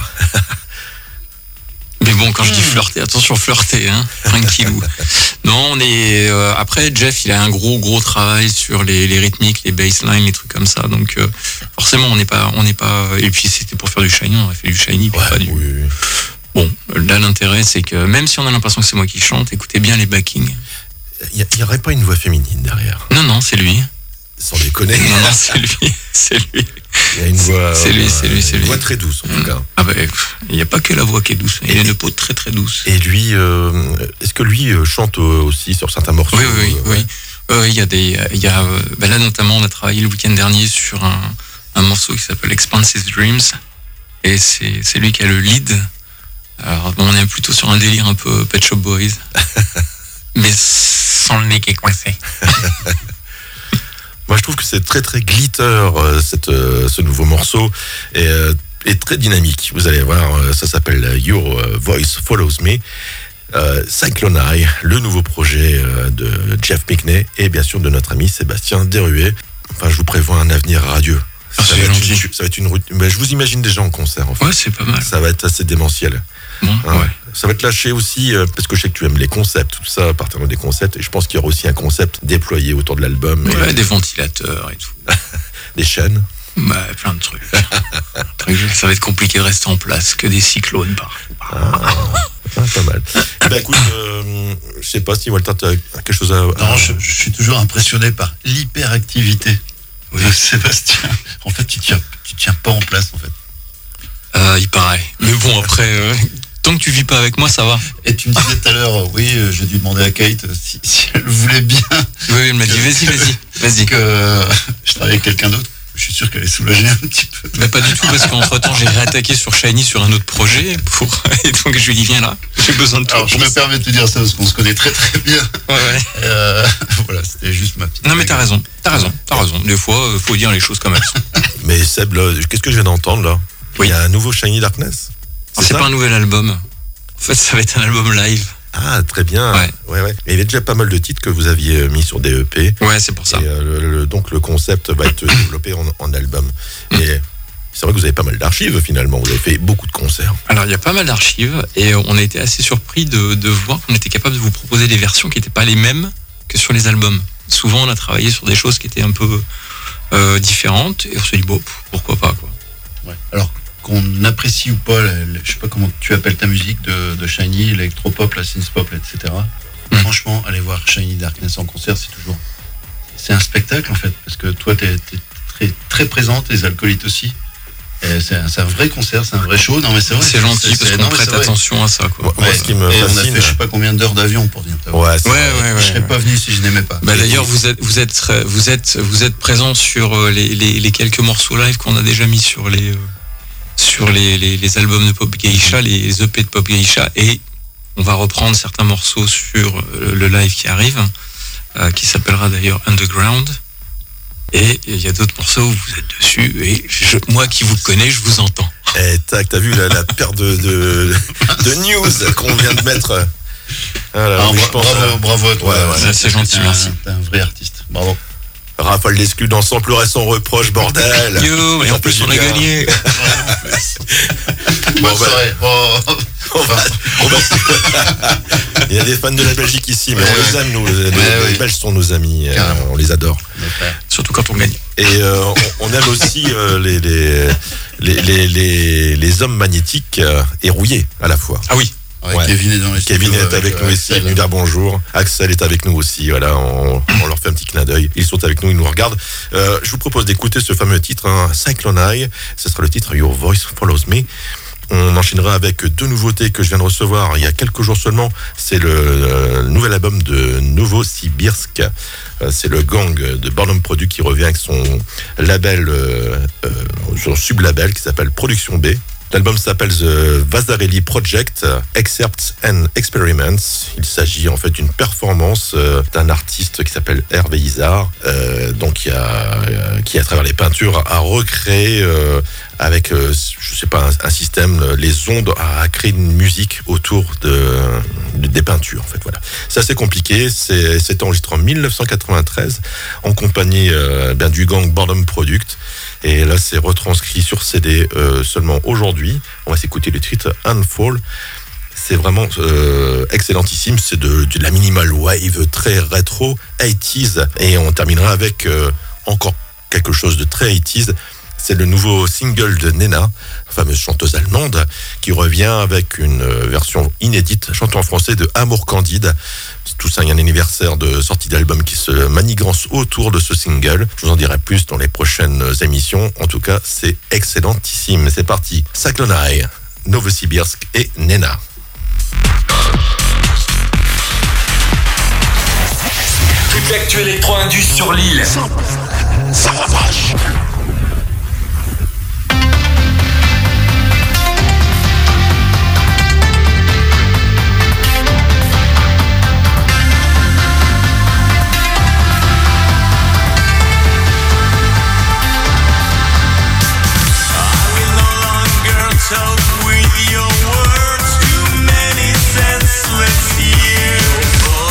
Speaker 11: Mais bon, quand je dis flirter, attention, flirter, hein, tranquillou. Non, on est. Euh, après, Jeff, il a un gros, gros travail sur les, les rythmiques, les basslines, les trucs comme ça. Donc, euh, forcément, on n'est pas, on n'est pas. Et puis, c'était pour faire du shiny, on a fait du shiny, puis
Speaker 4: ouais,
Speaker 11: pas du.
Speaker 4: Oui.
Speaker 11: Bon, là, l'intérêt, c'est que même si on a l'impression que c'est moi qui chante, écoutez bien les backings.
Speaker 4: Il n'y aurait pas une voix féminine derrière?
Speaker 11: Non, non, c'est lui.
Speaker 4: Sans déconner.
Speaker 11: Non, non, c'est lui. C'est lui.
Speaker 4: Il y a une voix.
Speaker 11: C'est lui, c'est lui, c'est lui.
Speaker 4: Une voix très douce, en tout cas.
Speaker 11: Ah ben, il n'y a pas que la voix qui est douce. Il a une peau très, très douce.
Speaker 4: Et lui, euh, est-ce que lui chante aussi sur certains morceaux?
Speaker 11: Oui, oui, euh, oui. Euh, il y a des, il y a, ben là, notamment, on a travaillé le week-end dernier sur un, un morceau qui s'appelle Expansive Dreams. Et c'est, c'est lui qui a le lead. Alors, bon, on est plutôt sur un délire un peu Pet Shop Boys. Mais sans le nez qui est coincé.
Speaker 4: Moi, je trouve que c'est très, très glitter, euh, cette, euh, ce nouveau morceau. Et, euh, et très dynamique. Vous allez voir, euh, ça s'appelle Your Voice Follows Me. Euh, Cyclone Eye, le nouveau projet euh, de Jeff Pickney et bien sûr de notre ami Sébastien Deruet. Enfin, je vous prévois un avenir radieux.
Speaker 11: Ah,
Speaker 4: ça,
Speaker 11: c'est
Speaker 4: va
Speaker 11: gentil.
Speaker 4: Une, ça va être une route. Mais je vous imagine déjà en concert. En fait.
Speaker 11: Ouais, c'est pas mal.
Speaker 4: Ça va être assez démentiel.
Speaker 11: Bon,
Speaker 4: hein,
Speaker 11: ouais.
Speaker 4: Ça va te lâcher aussi, euh, parce que je sais que tu aimes les concepts, tout ça, partant des concepts, et je pense qu'il y aura aussi un concept déployé autour de l'album.
Speaker 11: Ouais,
Speaker 4: et...
Speaker 11: des ventilateurs et tout.
Speaker 4: Des chaînes.
Speaker 11: Bah, plein de trucs. Ça va être compliqué de rester en place, que des cyclones par.
Speaker 4: Ah, ah, pas mal. Bah écoute, euh, je sais pas si Walter, tu as quelque chose à.
Speaker 3: Non, je, je suis toujours impressionné par l'hyperactivité
Speaker 11: oui.
Speaker 3: de Sébastien. En fait, tu tiens, tu tiens pas en place, en fait.
Speaker 11: Euh, il paraît. Mais bon, après, euh, tant que tu vis pas avec moi, ça va.
Speaker 3: Et tu me disais tout à l'heure, oui, euh, j'ai dû demander à Kate si, si elle voulait bien.
Speaker 11: Oui, elle m'a dit, vas-y, vas-y, vas-y.
Speaker 3: Que euh, je travaille avec quelqu'un d'autre. Je je suis sûr qu'elle est soulagée un petit peu.
Speaker 11: Mais pas du tout, parce qu'entre temps j'ai réattaqué sur Shiny sur un autre projet pour et donc je lui dis viens là, j'ai besoin de toi.
Speaker 3: Alors je me permets de te dire ça parce qu'on se connaît très très bien.
Speaker 11: Ouais ouais.
Speaker 3: Euh, voilà, c'était juste ma petite.
Speaker 11: Non mais t'as raison, t'as raison, t'as raison. Des fois, euh, faut dire les choses comme elles sont.
Speaker 4: Mais Seb, là, qu'est-ce que je viens d'entendre là?
Speaker 11: Oui.
Speaker 4: Il y a un nouveau Shiny Darkness.
Speaker 11: C'est, c'est pas un nouvel album. En fait, ça va être un album live.
Speaker 4: Ah, très bien.
Speaker 11: Ouais.
Speaker 4: ouais, ouais. Mais il y avait déjà pas mal de titres que vous aviez mis sur des E P.
Speaker 11: Ouais, c'est pour ça.
Speaker 4: Et euh, le, le, donc le concept va être développé en, en album. Mm. Et c'est vrai que vous avez pas mal d'archives finalement. Vous avez fait beaucoup de concerts.
Speaker 11: Alors il y a pas mal d'archives et on a été assez surpris de, de voir qu'on était capable de vous proposer des versions qui n'étaient pas les mêmes que sur les albums. Souvent, on a travaillé sur des choses qui étaient un peu euh, différentes et on s'est dit bon, pourquoi pas quoi.
Speaker 3: Ouais. Alors qu'on apprécie ou pas, la, la, je sais pas comment tu appelles ta musique de, de Shiny, l'électropop, la synthpop, et cetera. Mmh. Franchement, aller voir Shiny Darkness en concert, c'est toujours, c'est un spectacle en fait, parce que toi, t'es, t'es très, très présente, les alcoolites aussi. Et c'est, un, c'est un vrai concert, c'est un vrai show. Non mais c'est vrai.
Speaker 11: C'est gentil c'est, parce c'est, qu'on non, prête attention à ça quoi.
Speaker 4: Moi,
Speaker 3: ouais,
Speaker 4: ce qui me
Speaker 3: et
Speaker 4: fascine,
Speaker 3: on a fait je sais pas combien d'heures d'avion pour dire.
Speaker 4: Ouais,
Speaker 11: ouais, ouais, ouais,
Speaker 3: je serais
Speaker 11: ouais.
Speaker 3: pas venu si je n'aimais pas.
Speaker 11: Bah d'ailleurs, vous êtes, vous êtes, vous êtes, vous êtes présent sur les, les, les quelques morceaux live qu'on a déjà mis sur les. sur les, les, les albums de Pop Geisha, les E P de Pop Geisha, et on va reprendre certains morceaux sur le live qui arrive, euh, qui s'appellera d'ailleurs Underground, et il y a d'autres morceaux où vous êtes dessus, et je, moi qui vous connais, je vous entends.
Speaker 4: Eh, tac, t'as vu la, la paire de, de, de news qu'on vient de mettre. Voilà,
Speaker 3: ah,
Speaker 4: oui,
Speaker 3: bra-
Speaker 4: je pense
Speaker 3: bravo,
Speaker 4: à...
Speaker 3: bravo à toi.
Speaker 11: Ouais, ouais, c'est, c'est gentil,
Speaker 3: t'es
Speaker 11: merci.
Speaker 3: Un, t'es un vrai artiste, bravo.
Speaker 4: Rafale d'exclus dans Sample reste sans reproche, bordel.
Speaker 11: Yo, et en plus on a gagné.
Speaker 3: Bonne soirée. Oh.
Speaker 4: On va, on va... Il y a des fans de la Belgique ici, mais ouais, on les aime, nous. Les, les oui. Belges sont nos amis, euh, on les adore.
Speaker 11: Surtout quand on gagne.
Speaker 4: Et euh, on, on aime aussi euh, les, les, les, les, les, les hommes magnétiques euh, et rouillés à la fois.
Speaker 11: Ah oui.
Speaker 3: Ouais, ouais. Kevin est dans les
Speaker 4: Kevin est avec, avec nous ici, il est venu dire bonjour. Axel est avec nous aussi, voilà, on, on leur fait un petit clin d'œil. Ils sont avec nous, ils nous regardent. Euh, je vous propose d'écouter ce fameux titre, hein, Cyclone Eye. Ce sera le titre Your Voice Follows Me. On enchaînera avec deux nouveautés que je viens de recevoir il y a quelques jours seulement. C'est le euh, nouvel album de Novosibirsk. Euh, c'est le gang de Barnum Product qui revient avec son label, euh, euh, son sub-label qui s'appelle Production B. L'album s'appelle The Vasarely Project, Excerpts and Experiments. Il s'agit en fait d'une performance euh, d'un artiste qui s'appelle Hervé Isard, euh, donc qui a, euh, qui à travers les peintures a recréé euh, avec, euh, je sais pas, un, un système, les ondes, a créé une musique autour de, de des peintures en fait. Voilà. C'est assez compliqué. C'est, c'est enregistré en dix-neuf cent quatre-vingt-treize en compagnie euh, ben, du gang Barnum Product. Et là, c'est retranscrit sur C D euh, seulement aujourd'hui. On va s'écouter le titre Unfall. C'est vraiment euh, excellentissime. C'est de, de la minimal wave très rétro, quatre-vingt-dix. Et on terminera avec euh, encore quelque chose de très quatre-vingt-dix. C'est le nouveau single de Nena, la fameuse chanteuse allemande, qui revient avec une version inédite, chantée en français, de Amour Candide. Tout ça, il y a un anniversaire de sortie d'album qui se manigance autour de ce single. Je vous en dirai plus dans les prochaines émissions. En tout cas, c'est excellentissime. C'est parti. Cyclone Eye, Novosibirsk et Nena.
Speaker 8: Toute l'actu électro-indus sur l'île. Ça va vache.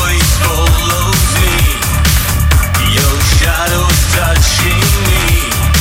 Speaker 7: Shadows touching me.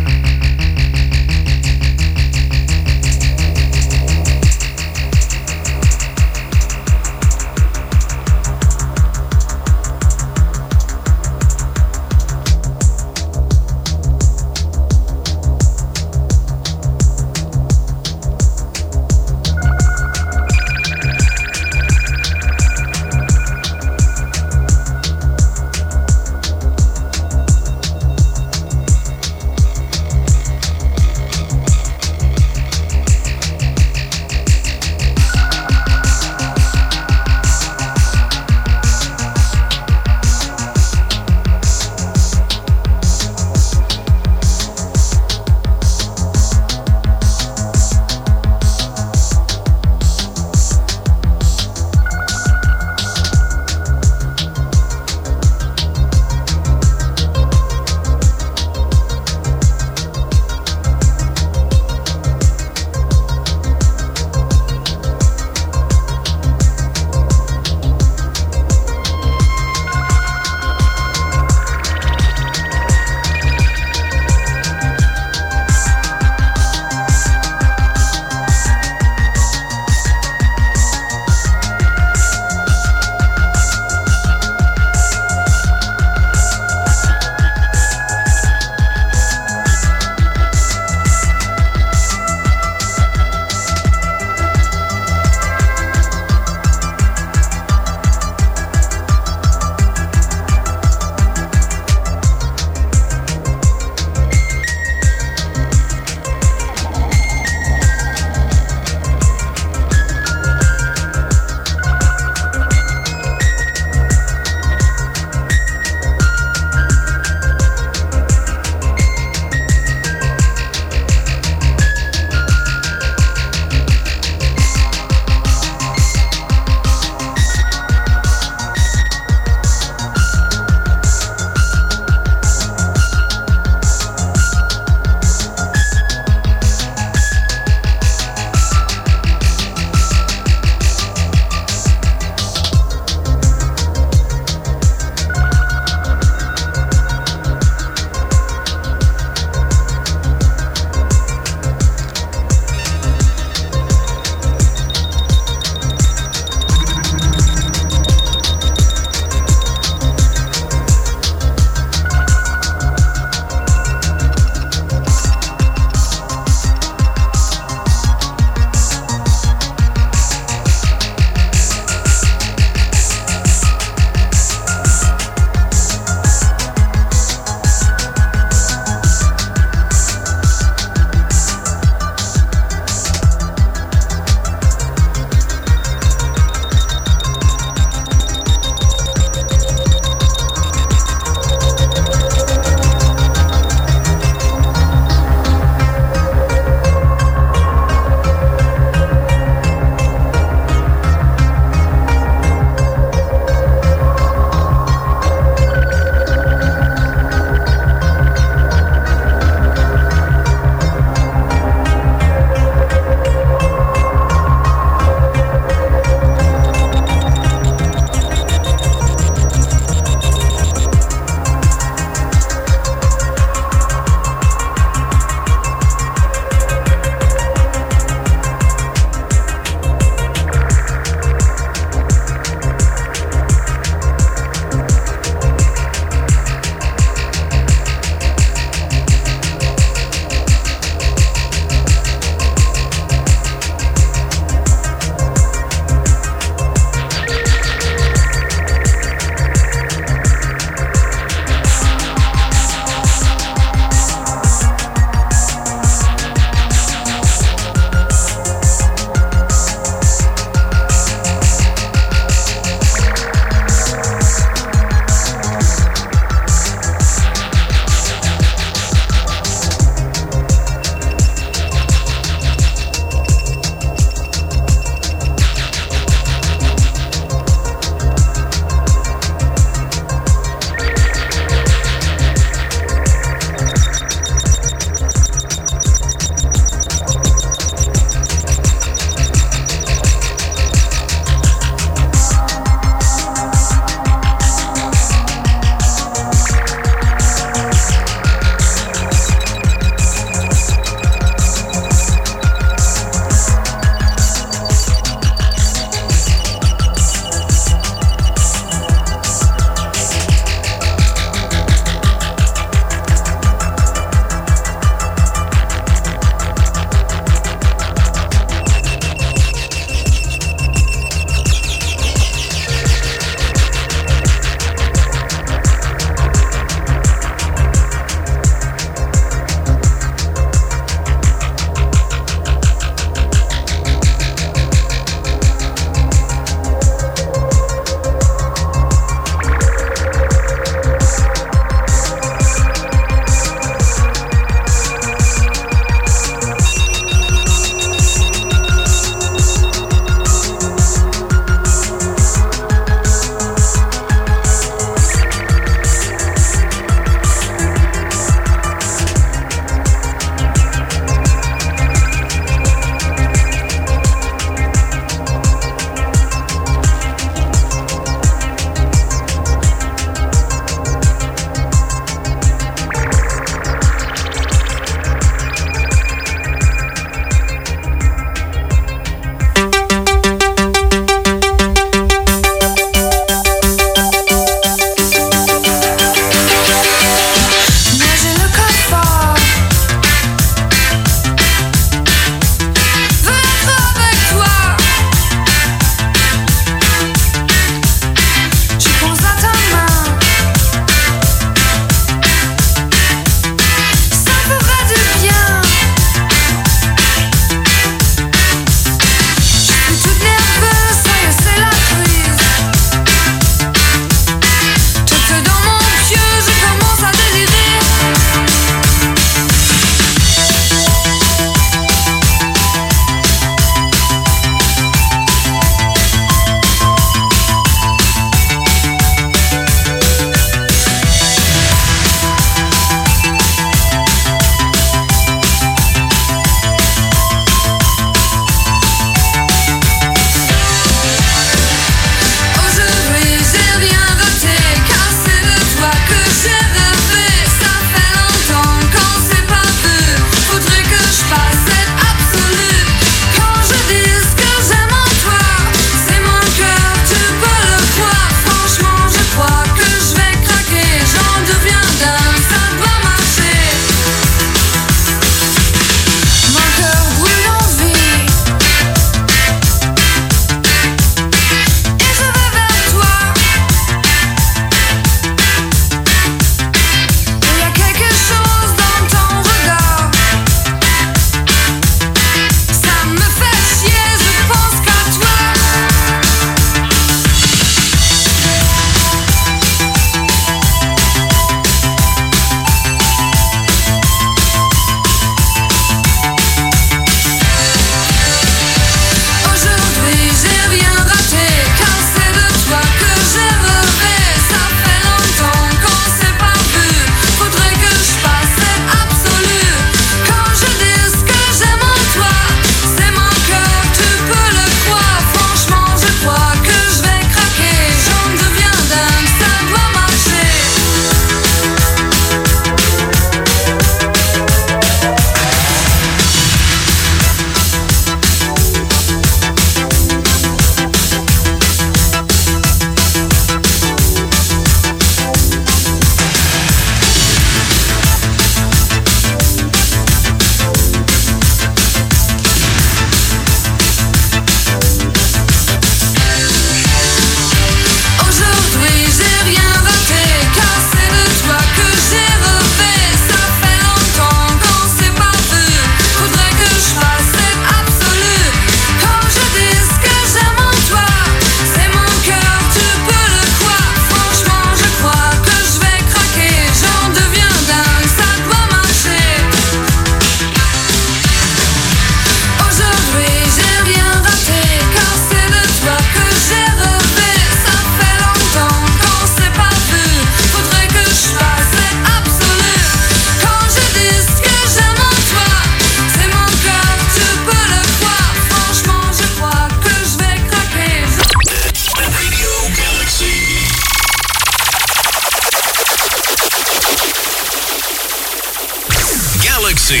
Speaker 12: Galaxy.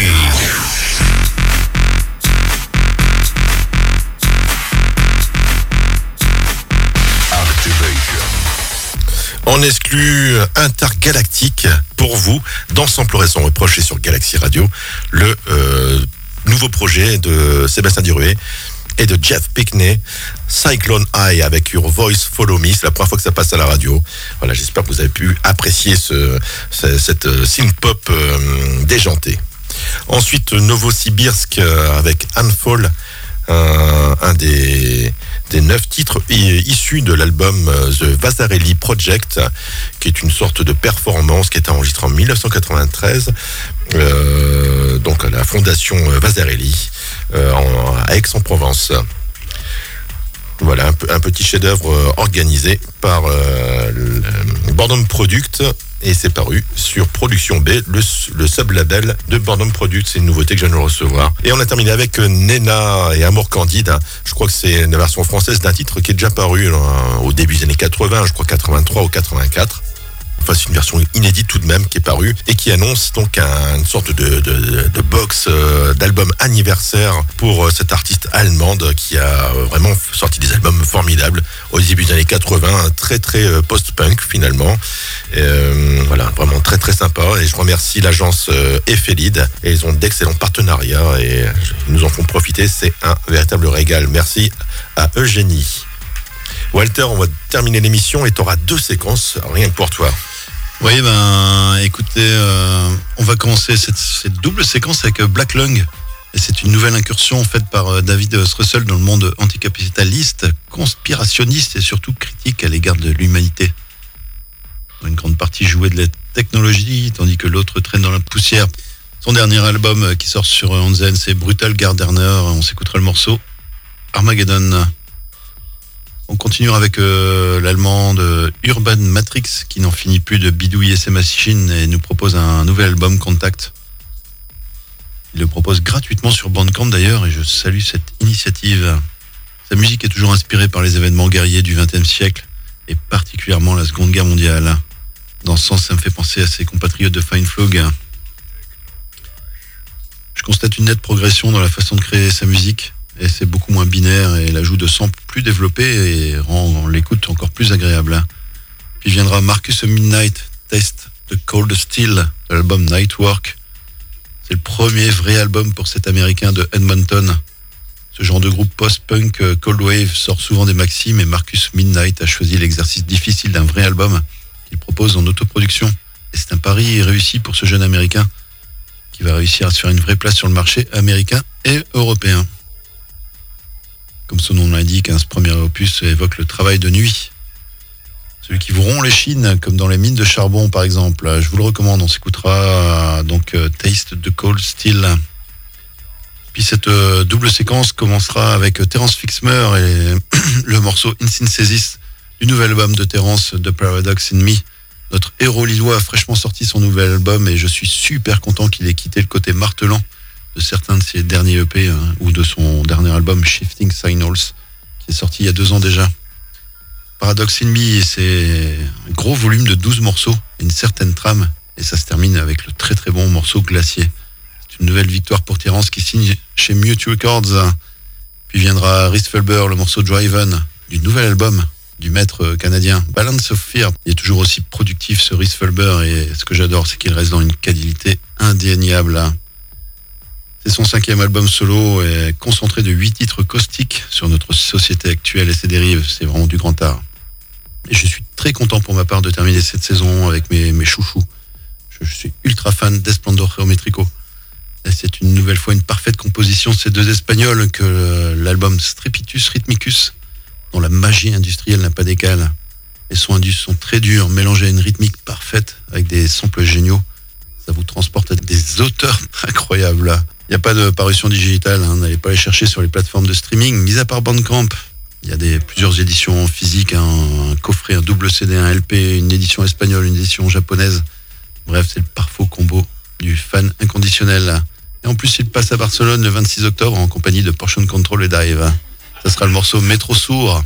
Speaker 4: En exclu intergalactique pour vous dans Sampler et son reproche et sur Galaxy Radio, le euh, nouveau projet de Sébastien Diruet et de Jeff Pickney, Cyclone Eye avec Your Voice Follow Me. C'est la première fois que ça passe à la radio. Voilà, j'espère que vous avez pu apprécier ce, ce, cette synth-pop euh, déjantée. Ensuite, Novosibirsk avec Handful, euh, un des, des neuf titres issus de l'album The Vasarely Project, qui est une sorte de performance qui est enregistrée en dix-neuf cent quatre-vingt-treize, euh, donc à la fondation Vasarely, euh, en, à Aix-en-Provence. Voilà, un, un petit chef-d'œuvre euh, organisé par euh, le Boredom Product, et c'est paru sur Production B, le, le sub-label de Boredom Product. C'est une nouveauté que je viens de recevoir. Et on a terminé avec euh, Nena et Amour Candide. Je crois que c'est une version française d'un titre qui est déjà paru euh, au début des années quatre-vingts, je crois quatre-vingt-trois ou quatre-vingt-quatre. Enfin, c'est une version inédite tout de même qui est parue et qui annonce donc un, une sorte de, de, de box euh, d'album anniversaire pour euh, cette artiste allemande qui a euh, vraiment sorti des albums formidables au début des années quatre-vingts, très très euh, post-punk finalement. Et, euh, voilà, vraiment très très sympa. Et je remercie l'agence euh, Ephelid, et ils ont d'excellents partenariats et ils nous en font profiter. C'est un véritable régal. Merci à Eugénie. Walter, on va terminer l'émission et tu auras deux séquences, rien que pour toi.
Speaker 3: Oui, ben, écoutez, euh, on va commencer cette, cette double séquence avec Black Lung. Et c'est une nouvelle incursion faite par euh, David Strussel dans le monde anticapitaliste, conspirationniste et surtout critique à l'égard de l'humanité. Une grande partie jouait de la technologie, tandis que l'autre traîne dans la poussière. Son dernier album euh, qui sort sur euh, Onzen, c'est Brutal Gardener. On s'écoutera le morceau Armageddon. On continuera avec euh, l'allemand de Urban Matrix qui n'en finit plus de bidouiller ses machines et nous propose un nouvel album Contact. Il le propose gratuitement sur Bandcamp d'ailleurs et je salue cette initiative. Sa musique est toujours inspirée par les événements guerriers du vingtième siècle et particulièrement la Seconde Guerre mondiale. Dans ce sens, ça me fait penser à ses compatriotes de Fine Flog. Je constate une nette progression dans la façon de créer sa musique. Et c'est beaucoup moins binaire et l'ajout de samples plus développé et rend l'écoute encore plus agréable. Puis viendra Marcus Midnight, Taste the Cold Steel, de l'album Nightwork. C'est le premier vrai album pour cet américain de Edmonton. Ce genre de groupe post-punk cold wave sort souvent des maxis, mais Marcus Midnight a choisi l'exercice difficile d'un vrai album qu'il propose en autoproduction. Et c'est un pari réussi pour ce jeune américain qui va réussir à se faire une vraie place sur le marché américain et européen. Comme son nom l'indique, hein, ce premier opus évoque le travail de nuit. Celui qui vous rompt les chines, comme dans les mines de charbon par exemple. Je vous le recommande, on s'écoutera donc euh, Taste the Cold Steel. Puis cette euh, double séquence commencera avec Terence Fixmer et le morceau In Synthesis du nouvel album de Terence, The Paradox in Me. Notre héros lillois a fraîchement sorti son nouvel album et je suis super content qu'il ait quitté le côté martelant de certains de ses derniers E P hein, ou de son dernier album Shifting Signals qui est sorti il y a deux ans déjà. Paradox in Me, c'est un gros volume de douze morceaux et une certaine trame et ça se termine avec le très très bon morceau Glacier. C'est une nouvelle victoire pour Terence qui signe chez Mute Records. Puis viendra Rhys Fulber, le morceau Driven du nouvel album du maître canadien Balance of Fear. Il est toujours aussi productif ce Rhys Fulber et ce que j'adore c'est qu'il reste dans une qualité indéniable. C'est son cinquième album solo et concentré de huit titres caustiques sur notre société actuelle et ses dérives. C'est vraiment du grand art. Et je suis très content pour ma part de terminer cette saison avec mes, mes chouchous. Je, je suis ultra fan d'Esplendor Geometrico. Et c'est une nouvelle fois une parfaite composition de ces deux Espagnols que l'album Strepitus Rhythmicus, dont la magie industrielle n'a pas d'égal. Les sons indus sont très durs, mélangés à une rythmique parfaite avec des samples géniaux. Ça vous transporte à des auteurs incroyables. Il n'y a pas de parution digitale, hein, n'allez pas les chercher sur les plateformes de streaming, mis à part Bandcamp. Il y a des, plusieurs éditions physiques, hein, un coffret, un double C D, un L P, une édition espagnole, une édition japonaise. Bref, c'est le parfait combo du fan inconditionnel. Et en plus, il passe à Barcelone le vingt-six octobre en compagnie de Portion Control et Dive. Ça sera le morceau Métro Sourd.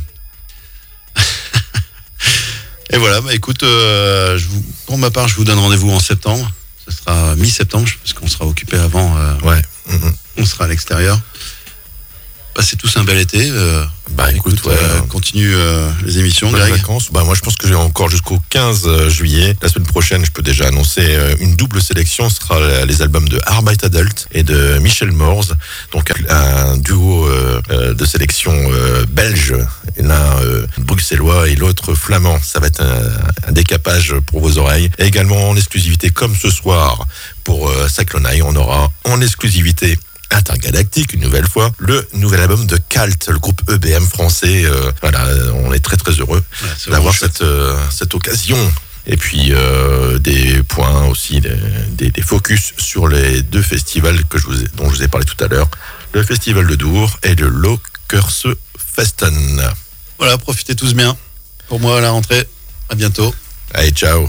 Speaker 3: Et voilà, bah écoute, euh, je vous, pour ma part, je vous donne rendez-vous en septembre Ce sera mi-septembre, parce qu'on sera occupé avant. Euh,
Speaker 4: ouais. Mmh.
Speaker 3: On sera à l'extérieur. Passez tous un bel été. Euh,
Speaker 4: bah écoute,
Speaker 3: écoute
Speaker 4: ouais,
Speaker 3: euh, continue euh, les émissions.
Speaker 4: Les
Speaker 3: Greg.
Speaker 4: vacances. Bah moi je pense que j'ai encore jusqu'au quinze juillet. La semaine prochaine, je peux déjà annoncer euh, une double sélection. Ce sera les albums de Arbeit Adult et de Michel Morse. Donc un duo euh, euh, de sélection euh, belge, l'un euh, bruxellois et l'autre flamand. Ça va être un, un décapage pour vos oreilles. Et également en exclusivité, comme ce soir pour euh, Cyclone Eye, on aura en exclusivité intergalactique, une nouvelle fois, le nouvel album de Calt, le groupe E B M français. Euh, voilà, on est très très heureux ouais, d'avoir cette, euh, cette occasion. Et puis euh, des points aussi, des, des, des focus sur les deux festivals que je vous ai, dont je vous ai parlé tout à l'heure, le festival de Dour et le Lokersfesten.
Speaker 3: Voilà, profitez tous bien. Pour moi, à la rentrée, à bientôt.
Speaker 4: Allez, ciao.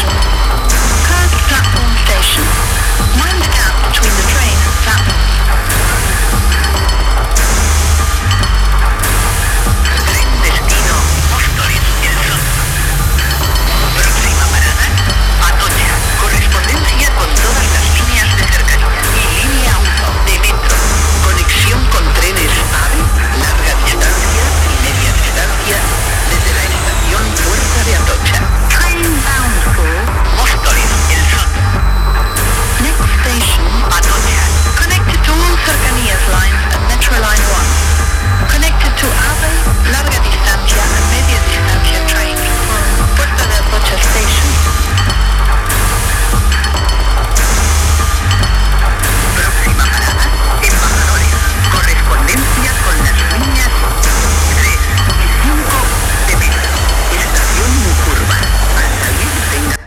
Speaker 12: Curved platform station. Mind gap between the train and platform. Tren destino Móstoles, El Son. Próxima parada, Atocha. Correspondencia con todas las líneas de cercanía y línea uno de metro. Conexión con trenes AVE, larga distancia y media distancia desde la estación Puerta de Atocha. Train bound for Móstoles, El Son. Next station, Atocha. Connected to all cercanías lines and Metro Line one. Connected to AVE, larga distancia and media distancia trains from Puerta de Atocha Station. Próxima parada, Embajadores. Correspondencia con las líneas tres y cinco de metro. Estación Mucurva. Al salir tenga...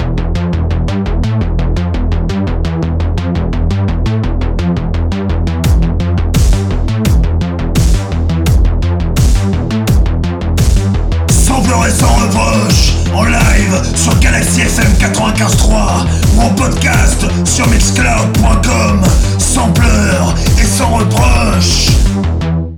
Speaker 13: Sans pleurs et sans reproche, en live sur Galaxy F M quatre-vingt-quinze trois ou en podcast sur mixcloud point com. Sans pleurs et sans reproche.